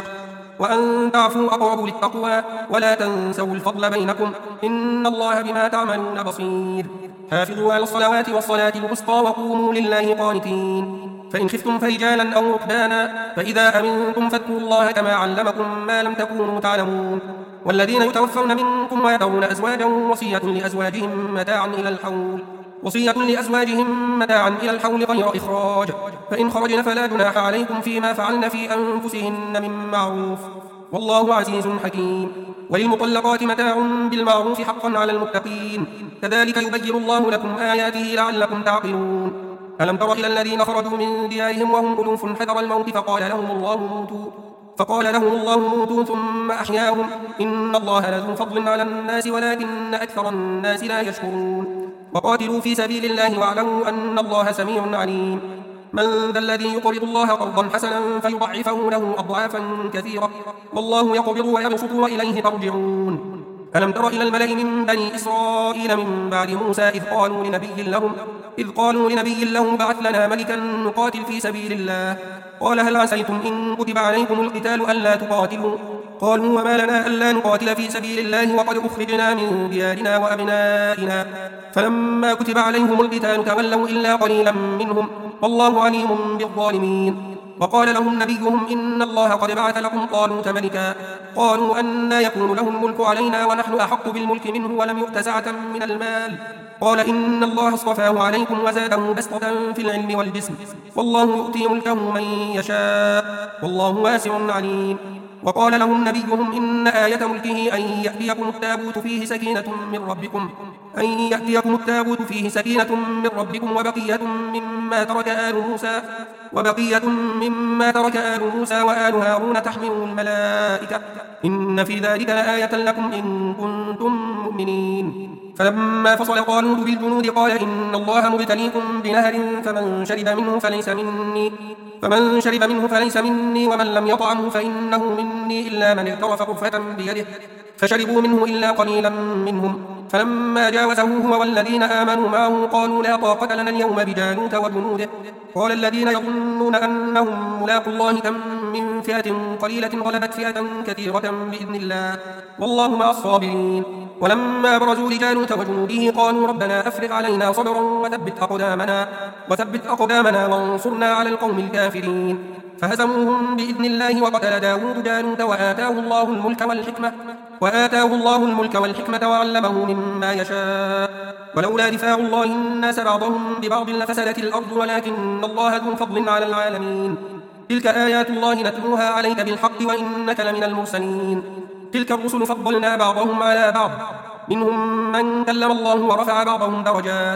وأن تعفوا أقرب للتقوى ولا تنسوا الفضل بينكم إن الله بما تعملون بصير حافظوا على الصلوات والصلاة الوسطى وقوموا لله قانتين فإن خفتم فرجالا أو ركبانا فإذا أمنتم فاذكروا الله كما علمكم ما لم تكونوا تعلمون والذين يتوفون منكم ويذرون أزواجا وصية لأزواجهم متاعا إلى الحول وصية لأزواجهم متاعا إلى الحول غير إخراج فإن خرجن فلا جناح عليكم فيما فعلن في أنفسهن من معروف والله عزيز حكيم وللمطلقات متاع بالمعروف حقا على المتقين كذلك يبين الله لكم آياته لعلكم تعقلون ألم تر إلى الذين خرجوا من ديارهم وهم ألوف حذر الموت فقال لهم الله موتوا فقال لهم الله موتوا ثم أحياهم إن الله لذو فضل على الناس ولكن أكثر الناس لا يشكرون وقاتلوا في سبيل الله واعلموا أن الله سميع عليم من ذا الذي يقرض الله قرضا حسنا فيضعفه له أضعافا كثيرة والله يقبض ويبسط وإليه ترجعون ألم تر إلى الملأ من بني إسرائيل من بعد موسى إذ قالوا لنبي لهم إذ قالوا لنبي لهم بعث لنا ملكا نقاتل في سبيل الله قال هل عسيتم إن كتب عليكم القتال ألا تقاتلوا قالوا وما لنا ألا نقاتل في سبيل الله وقد أخرجنا من ديارنا وأبنائنا فلما كتب عليهم القتال تولوا إلا قليلا منهم والله عليم بالظالمين وقال لهم نبيهم إن الله قد بعث لكم طالوت ملكا قالوا أنى يكون له الملك علينا ونحن أحق بالملك منه ولم يؤت سعة من المال قال إن الله اصطفاه عليكم وزاده بسطة في العلم والجسم والله يؤتي ملكه من يشاء والله واسع عليم وقال لهم نبيهم إن آية ملكه أن يأتيكم التابوت فيه سكينة من ربكم أن يأتيكم التابوت فيه سكينة من ربكم وبقية مما ترك آل موسى وبقية مما ترك آل موسى وآل هارون تحمله الملائكة إن في ذلك لآية لكم إن كنتم مؤمنين فلما فصل طالوت بالجنود قال إن الله مبتليكم بنهر فمن شرب منه فليس مني فمن شرب منه فليس مني ومن لم يطعمه فإنه مني إلا من اغترف غرفة بيده فشربوا منه إلا قليلا منهم فلما جاوزه هو والذين آمنوا معه قالوا لا طاقة لنا اليوم بجالوت وجنوده قال الذين يظنون أنهم ملاقوا الله كم من فئة قليلة غلبت فئة كثيرة بإذن الله والله مع الصابرين ولما برزوا لجالوت وجنوده قالوا ربنا أفرغ علينا صبرا وثبت أقدامنا وثبت أقدامنا وانصرنا على القوم الكافرين فهزموهم بإذن الله وقتل داود جالوت وآتاه الله الملك والحكمة وآتاه الله الملك والحكمة وعلمه مما يشاء ولولا دفاع الله الناس بعضهم ببعض لفسدت الأرض ولكن الله ذو فضل على العالمين تلك آيات الله نتلوها عليك بالحق وإنك لمن المرسلين تلك الرسل فضلنا بعضهم على بعض منهم من كلم الله ورفع بعضهم درجات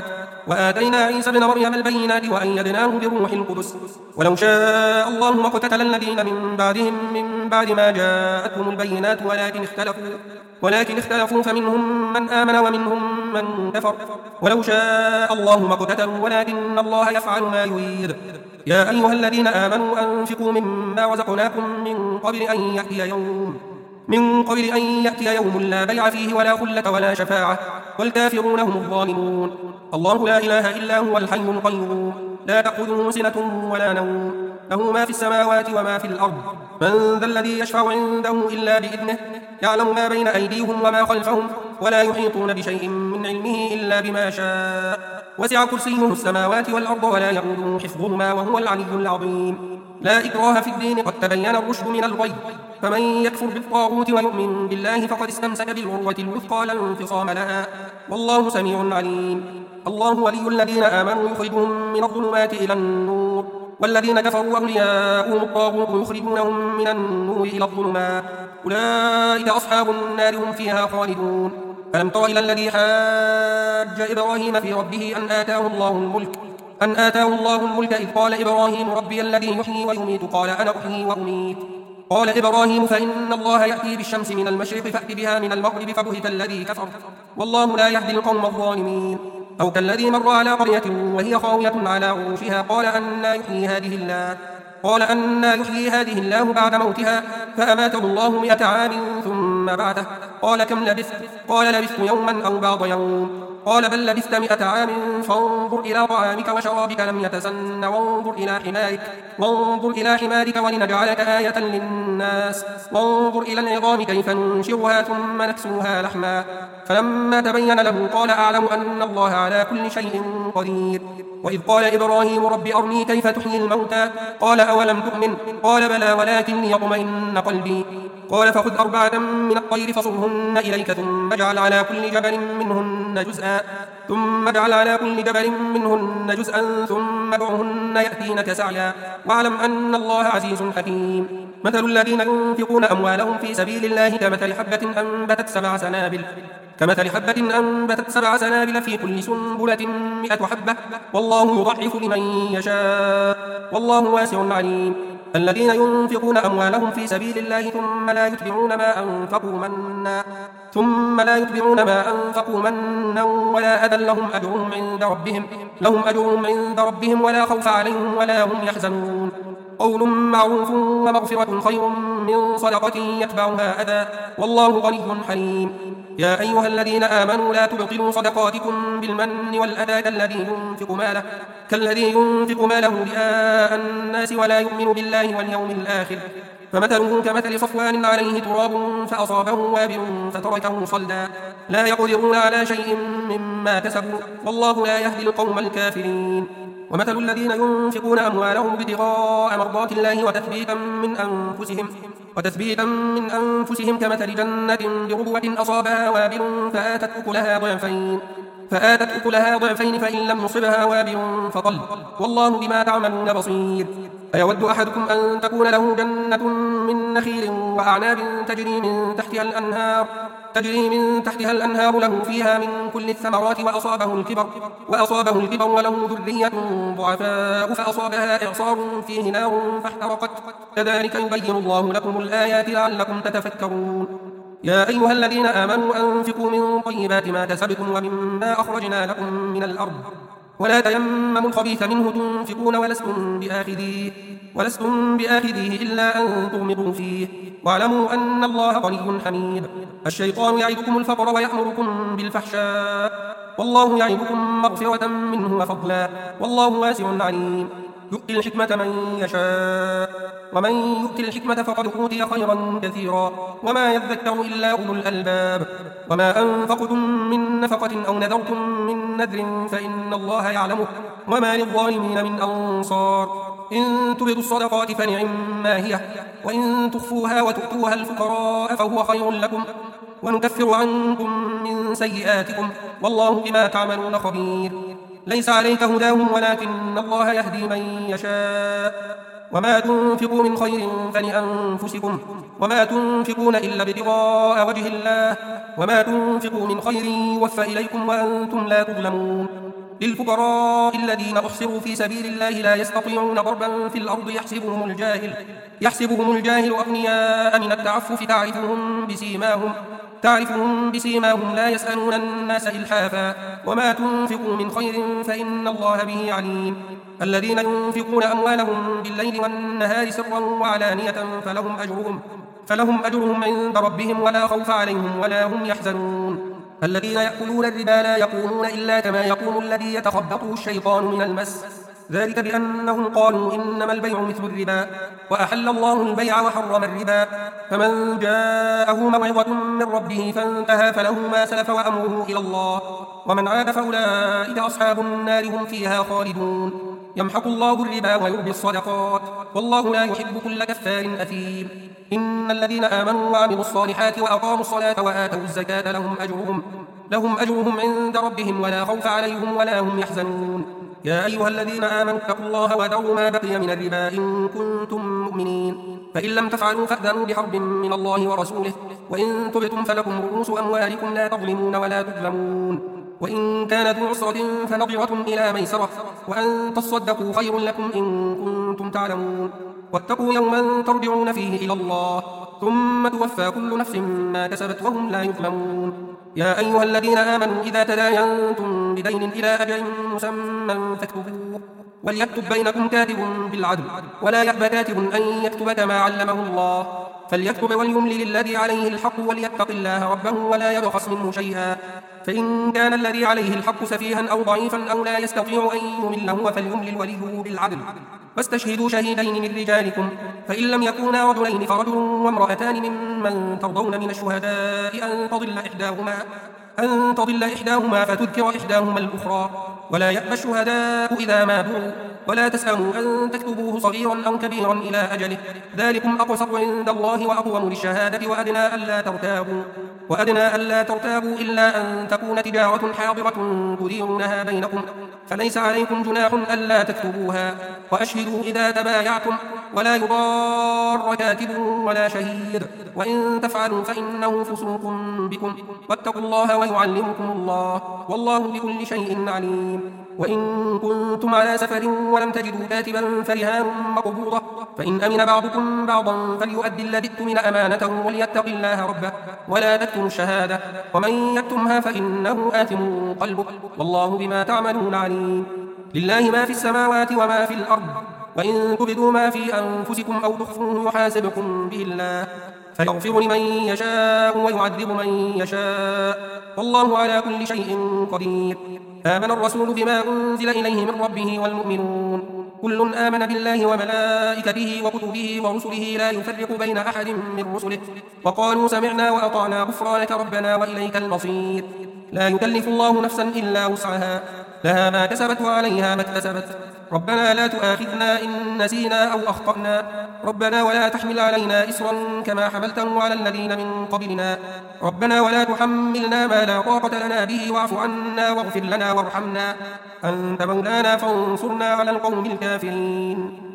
وآتينا عيسى ابن مريم البينات وأيدناه بروح القدس ولو شاء الله ما اقتتل الذين من بعدهم من بعد ما جاءتهم البينات ولكن اختلفوا ولكن اختلفوا فمنهم من آمن ومنهم من كفر ولو شاء الله ما اقتتلوا ولكن الله يفعل ما يريد. يا أيها الذين آمنوا أنفقوا مما رزقناكم من قبل أن يأتي يوم من قبل أن يأتي يوم لا بيع فيه ولا خلة ولا شفاعة والكافرون هم الظالمون. الله لا إله إلا هو الحي القيوم لا تأخذه سنة ولا نوم له ما في السماوات وما في الأرض من ذا الذي يشفع عنده إلا بإذنه يعلم ما بين أيديهم وما خلفهم ولا يحيطون بشيء من علمه إلا بما شاء وسع كرسيه السماوات والأرض ولا يؤوده حفظهما وهو العلي العظيم. لا إكراه في الدين قد تبين الرشد من الغي فمن يكفر بالطاغوت ويؤمن بالله فقد استمسك بالعروة الوثقى لا انفصام لها والله سميع عليم. الله ولي الذين آمنوا يخرجهم من الظلمات إلى النور والذين كفروا أولياؤهم الطاغوت يخرجونهم من النور إلى الظلمات أولئك أصحاب النار هم فيها خالدون. ألم تر إلى الذي حاج إبراهيم في ربه أن آتاه الله الملك أن آتاه الله الملك إذ قال إبراهيم ربي الذي يحيي ويميت قال أنا أحيي وأميت قال إبراهيم فإن الله يأتي بالشمس من المشرق فأت بها من المغرب فبهت الذي كفر والله لا يهدي القوم الظالمين. أو كالذي مر على قرية وهي خاوية على عروشها قال أنى يحيي هذه الله قال أنى يحيي هذه الله بعد موتها فأماته الله مئة عام ثم بعثه قال كم لبثت قال لبثت يوما أو بعض يوم قال بل لبثت مئة عام فانظر إلى طعامك وشرابك لم يتسن وانظر إلى حمارك وانظر إلى حمارك ولنجعلك آية للناس وانظر إلى العظام كيف ننشرها ثم نكسوها لحما فلما تبين له قال أعلم أن الله على كل شيء قدير. وإذ قال إبراهيم رب أرني كيف تحيي الموتى قال أولم تؤمن قال بلى ولكن ليطمئن قلبي قال فخذ أربعة من الطير فصرهن إليك ثم اجعل على كل جبل منهن جزءا ثم اجعل على كل جبل منهن جزءا ثم ادعهن يأتينك سعيا واعلم أن الله عزيز حكيم. مثل الذين ينفقون أموالهم في سبيل الله كمثل حبة أنبتت سبع سنابل كمثل حبة أنبتت سبع سنابل في كل سنبلة مئة حبة والله يضعف لمن يشاء والله واسع عليم. الذين ينفقون أموالهم في سبيل الله ثم لا يتبعون ما أنفقوا منا ثم لا يتبعون ما أنفقوا منا ولا أذى لهم أجرهم عند ربهم لهم أجرهم عند ربهم ولا خوف عليهم ولا هم يحزنون. قول معروف ومغفرة خير من صدقة يتبعها أذى والله غني حليم. يا أيها الذين آمنوا لا تبطلوا صدقاتكم بالمن والأذى كالذي ينفق ماله كالذي ينفق ماله رئاء الناس ولا يؤمن بالله واليوم الآخر فمثله كمثل صفوان عليه تراب فأصابه وابل فتركه صلدا لا يقدرون على شيء مما كسبوا والله لا يهدي القوم الكافرين. ومثل الذين ينفقون أموالهم ابتغاء مرضات الله وتثبيتا من أنفسهم وتثبيتا من أنفسهم كمثل جنة بربوة أصابها وابل فآتت أكلها ضعفين فآتت أكلها ضعفين فإن لم يصبها وابل فطل والله بما تعملون بصير. أيود أحدكم أن تكون له جنة من نخيل وأعناب تجري من تحتها الأنهار تجري من تحتها الأنهار له فيها من كل الثمرات وأصابه الكبر وأصابه الكبر وله ذرية ضعفاء فأصابها إعصار فيه نار فاحترقت كذلك يبين الله لكم الآيات لعلكم تتفكرون. يا أيها الذين آمنوا أنفقوا من طيبات ما كسبتم ومما أخرجنا لكم من الأرض ولا تيمموا الخبيث منه تنفقون ولستم بآخذيه ولستم بآخذيه إلا أن تغمضوا فيه واعلموا أن الله غني حميد. الشيطان يعدكم الفقر ويأمركم بالفحشاء والله يعدكم مغفرة منه وفضلا والله واسع عليم. يؤتي الحكمة من يشاء ومن يؤتي الحكمة فقد أوتي خيرا كثيرا وما يذكر إلا أولو الألباب. وما أنفقتم من نفقة أو نذرتم من نذر فإن الله يعلمه وما للظالمين من أنصار. إن تبدوا الصدقات فنعما هي وإن تخفوها وتؤتوها الفقراء فهو خير لكم ونكفر عنكم من سيئاتكم والله بما تعملون خبير. ليس عليك هداهم ولكن الله يهدي من يشاء وما تنفقوا من خير فلأنفسكم وما تنفقون إلا ابتغاء وجه الله وما تنفقوا من خير يوفى إليكم وأنتم لا تظلمون. للفقراء الذين أحصروا في سبيل الله لا يستطيعون ضربا في الأرض يحسبهم الجاهل يحسبهم الجاهل أغنياء من التعفف تعرفهم بسيماهم تعرفهم بسيماهم لا يسألون الناس إلحافا وما تنفقوا من خير فإن الله به عليم الذين ينفقون أموالهم بالليل والنهار سرا وعلانية فلهم أجرهم فلهم أجرهم عند ربهم ولا خوف عليهم ولا هم يحزنون الذين يأكلون الربا لا يقومون إلا كما يقوم الذي يتخبطه الشيطان من المس ذلك بأنهم قالوا إنما البيع مثل الربا وأحل الله البيع وحرم الربا فمن جاءه موعظة من ربه فانتهى فله ما سلف وأمره إلى الله ومن عاد فأولئك أصحاب النار هم فيها خالدون يمحق الله الربا ويربي الصدقات والله لا يحب كل كفار أثيم إن الذين آمنوا وعملوا الصالحات وأقاموا الصلاة وآتوا الزكاة لهم أجرهم لهم أجرهم عند ربهم ولا خوف عليهم ولا هم يحزنون يا أيها الذين آمنوا اتقوا الله وذروا ما بقي من الربا إن كنتم مؤمنين فإن لم تفعلوا فأذنوا بحرب من الله ورسوله وإن تبتم فلكم رؤوس أموالكم لا تظلمون ولا تظلمون وإن كان ذو عسرة فنظرة إلى ميسرة وأن تصدقوا خير لكم إن كنتم تعلمون واتقوا يوما ترجعون فيه إلى الله ثم توفى كل نفس ما كسبت وهم لا يظلمون يا أيها الذين آمنوا إذا تداينتم بدين إلى أجل مسمى فاكتبوه وليكتب بينكم كاتب بالعدل ولا يأبى كاتب أن يكتب كما علمه الله فليكتب وليملل الذي عليه الحق وليتق الله ربه ولا يبخس منه شيئا فإن كان الذي عليه الحق سفيها أو ضعيفا أو لا يستطيع أن يمل هو فليملل وليه بالعدل واستشهدوا شهيدين من رجالكم فإن لم يكونا رجلين فرجل وامرأتان ممن ترضون من الشهداء أن تضل إحداهما أن تضل إحداهما فتذكر إحداهما الأخرى ولا يأبى الشهداء إذا ما دعوا ولا تسأموا أن تكتبوه صغيرا أو كبيرا إلى أجله ذلكم أقسط عند الله وأقوم للشهادة وأدنى ألا ترتابوا وأدنى ألا ترتابوا إلا أن تكون تجارة حاضرة تديرونها بينكم فليس عليكم جناح ألا تكتبوها وأشهدوا إذا تبايعتم ولا يضار كاتب ولا شهيد وإن تفعلوا فإنه فسوق بكم واتقوا الله ويعلمكم الله والله بكل شيء عليم وإن كنتم على سفر ولم تجدوا كاتبا فرهان مقبوضة فإن أمن بعضكم بعضا فليؤدي الذي اؤتمن أمانته وليتق الله ربه ولا تكتموا الشهادة ومن يكتمها فإنه آثم قلبه والله بما تعملون عليم لله ما في السماوات وما في الأرض وإن تبدوا ما في أنفسكم أو تخفوه يحاسبكم به الله فيغفر لمن يشاء ويعذب من يشاء والله على كل شيء قدير آمن الرسول بما أنزل إليه من ربه والمؤمنون كل آمن بالله وملائكته وكتبه ورسله لا يفرق بين أحد من رسله وقالوا سمعنا وأطعنا غفرانك ربنا وإليك المصير لا يكلف الله نفسا إلا وسعها لها ما كسبت وعليها ما اكتسبت ربنا لا تؤاخذنا إن نسينا أو أخطأنا ربنا ولا تحمل علينا إسرا كما حملته على الذين من قبلنا ربنا ولا تحملنا ما لا طاقة لنا به واعف عنا واغفر لنا وارحمنا أنت مولانا فانصرنا على القوم الكافرين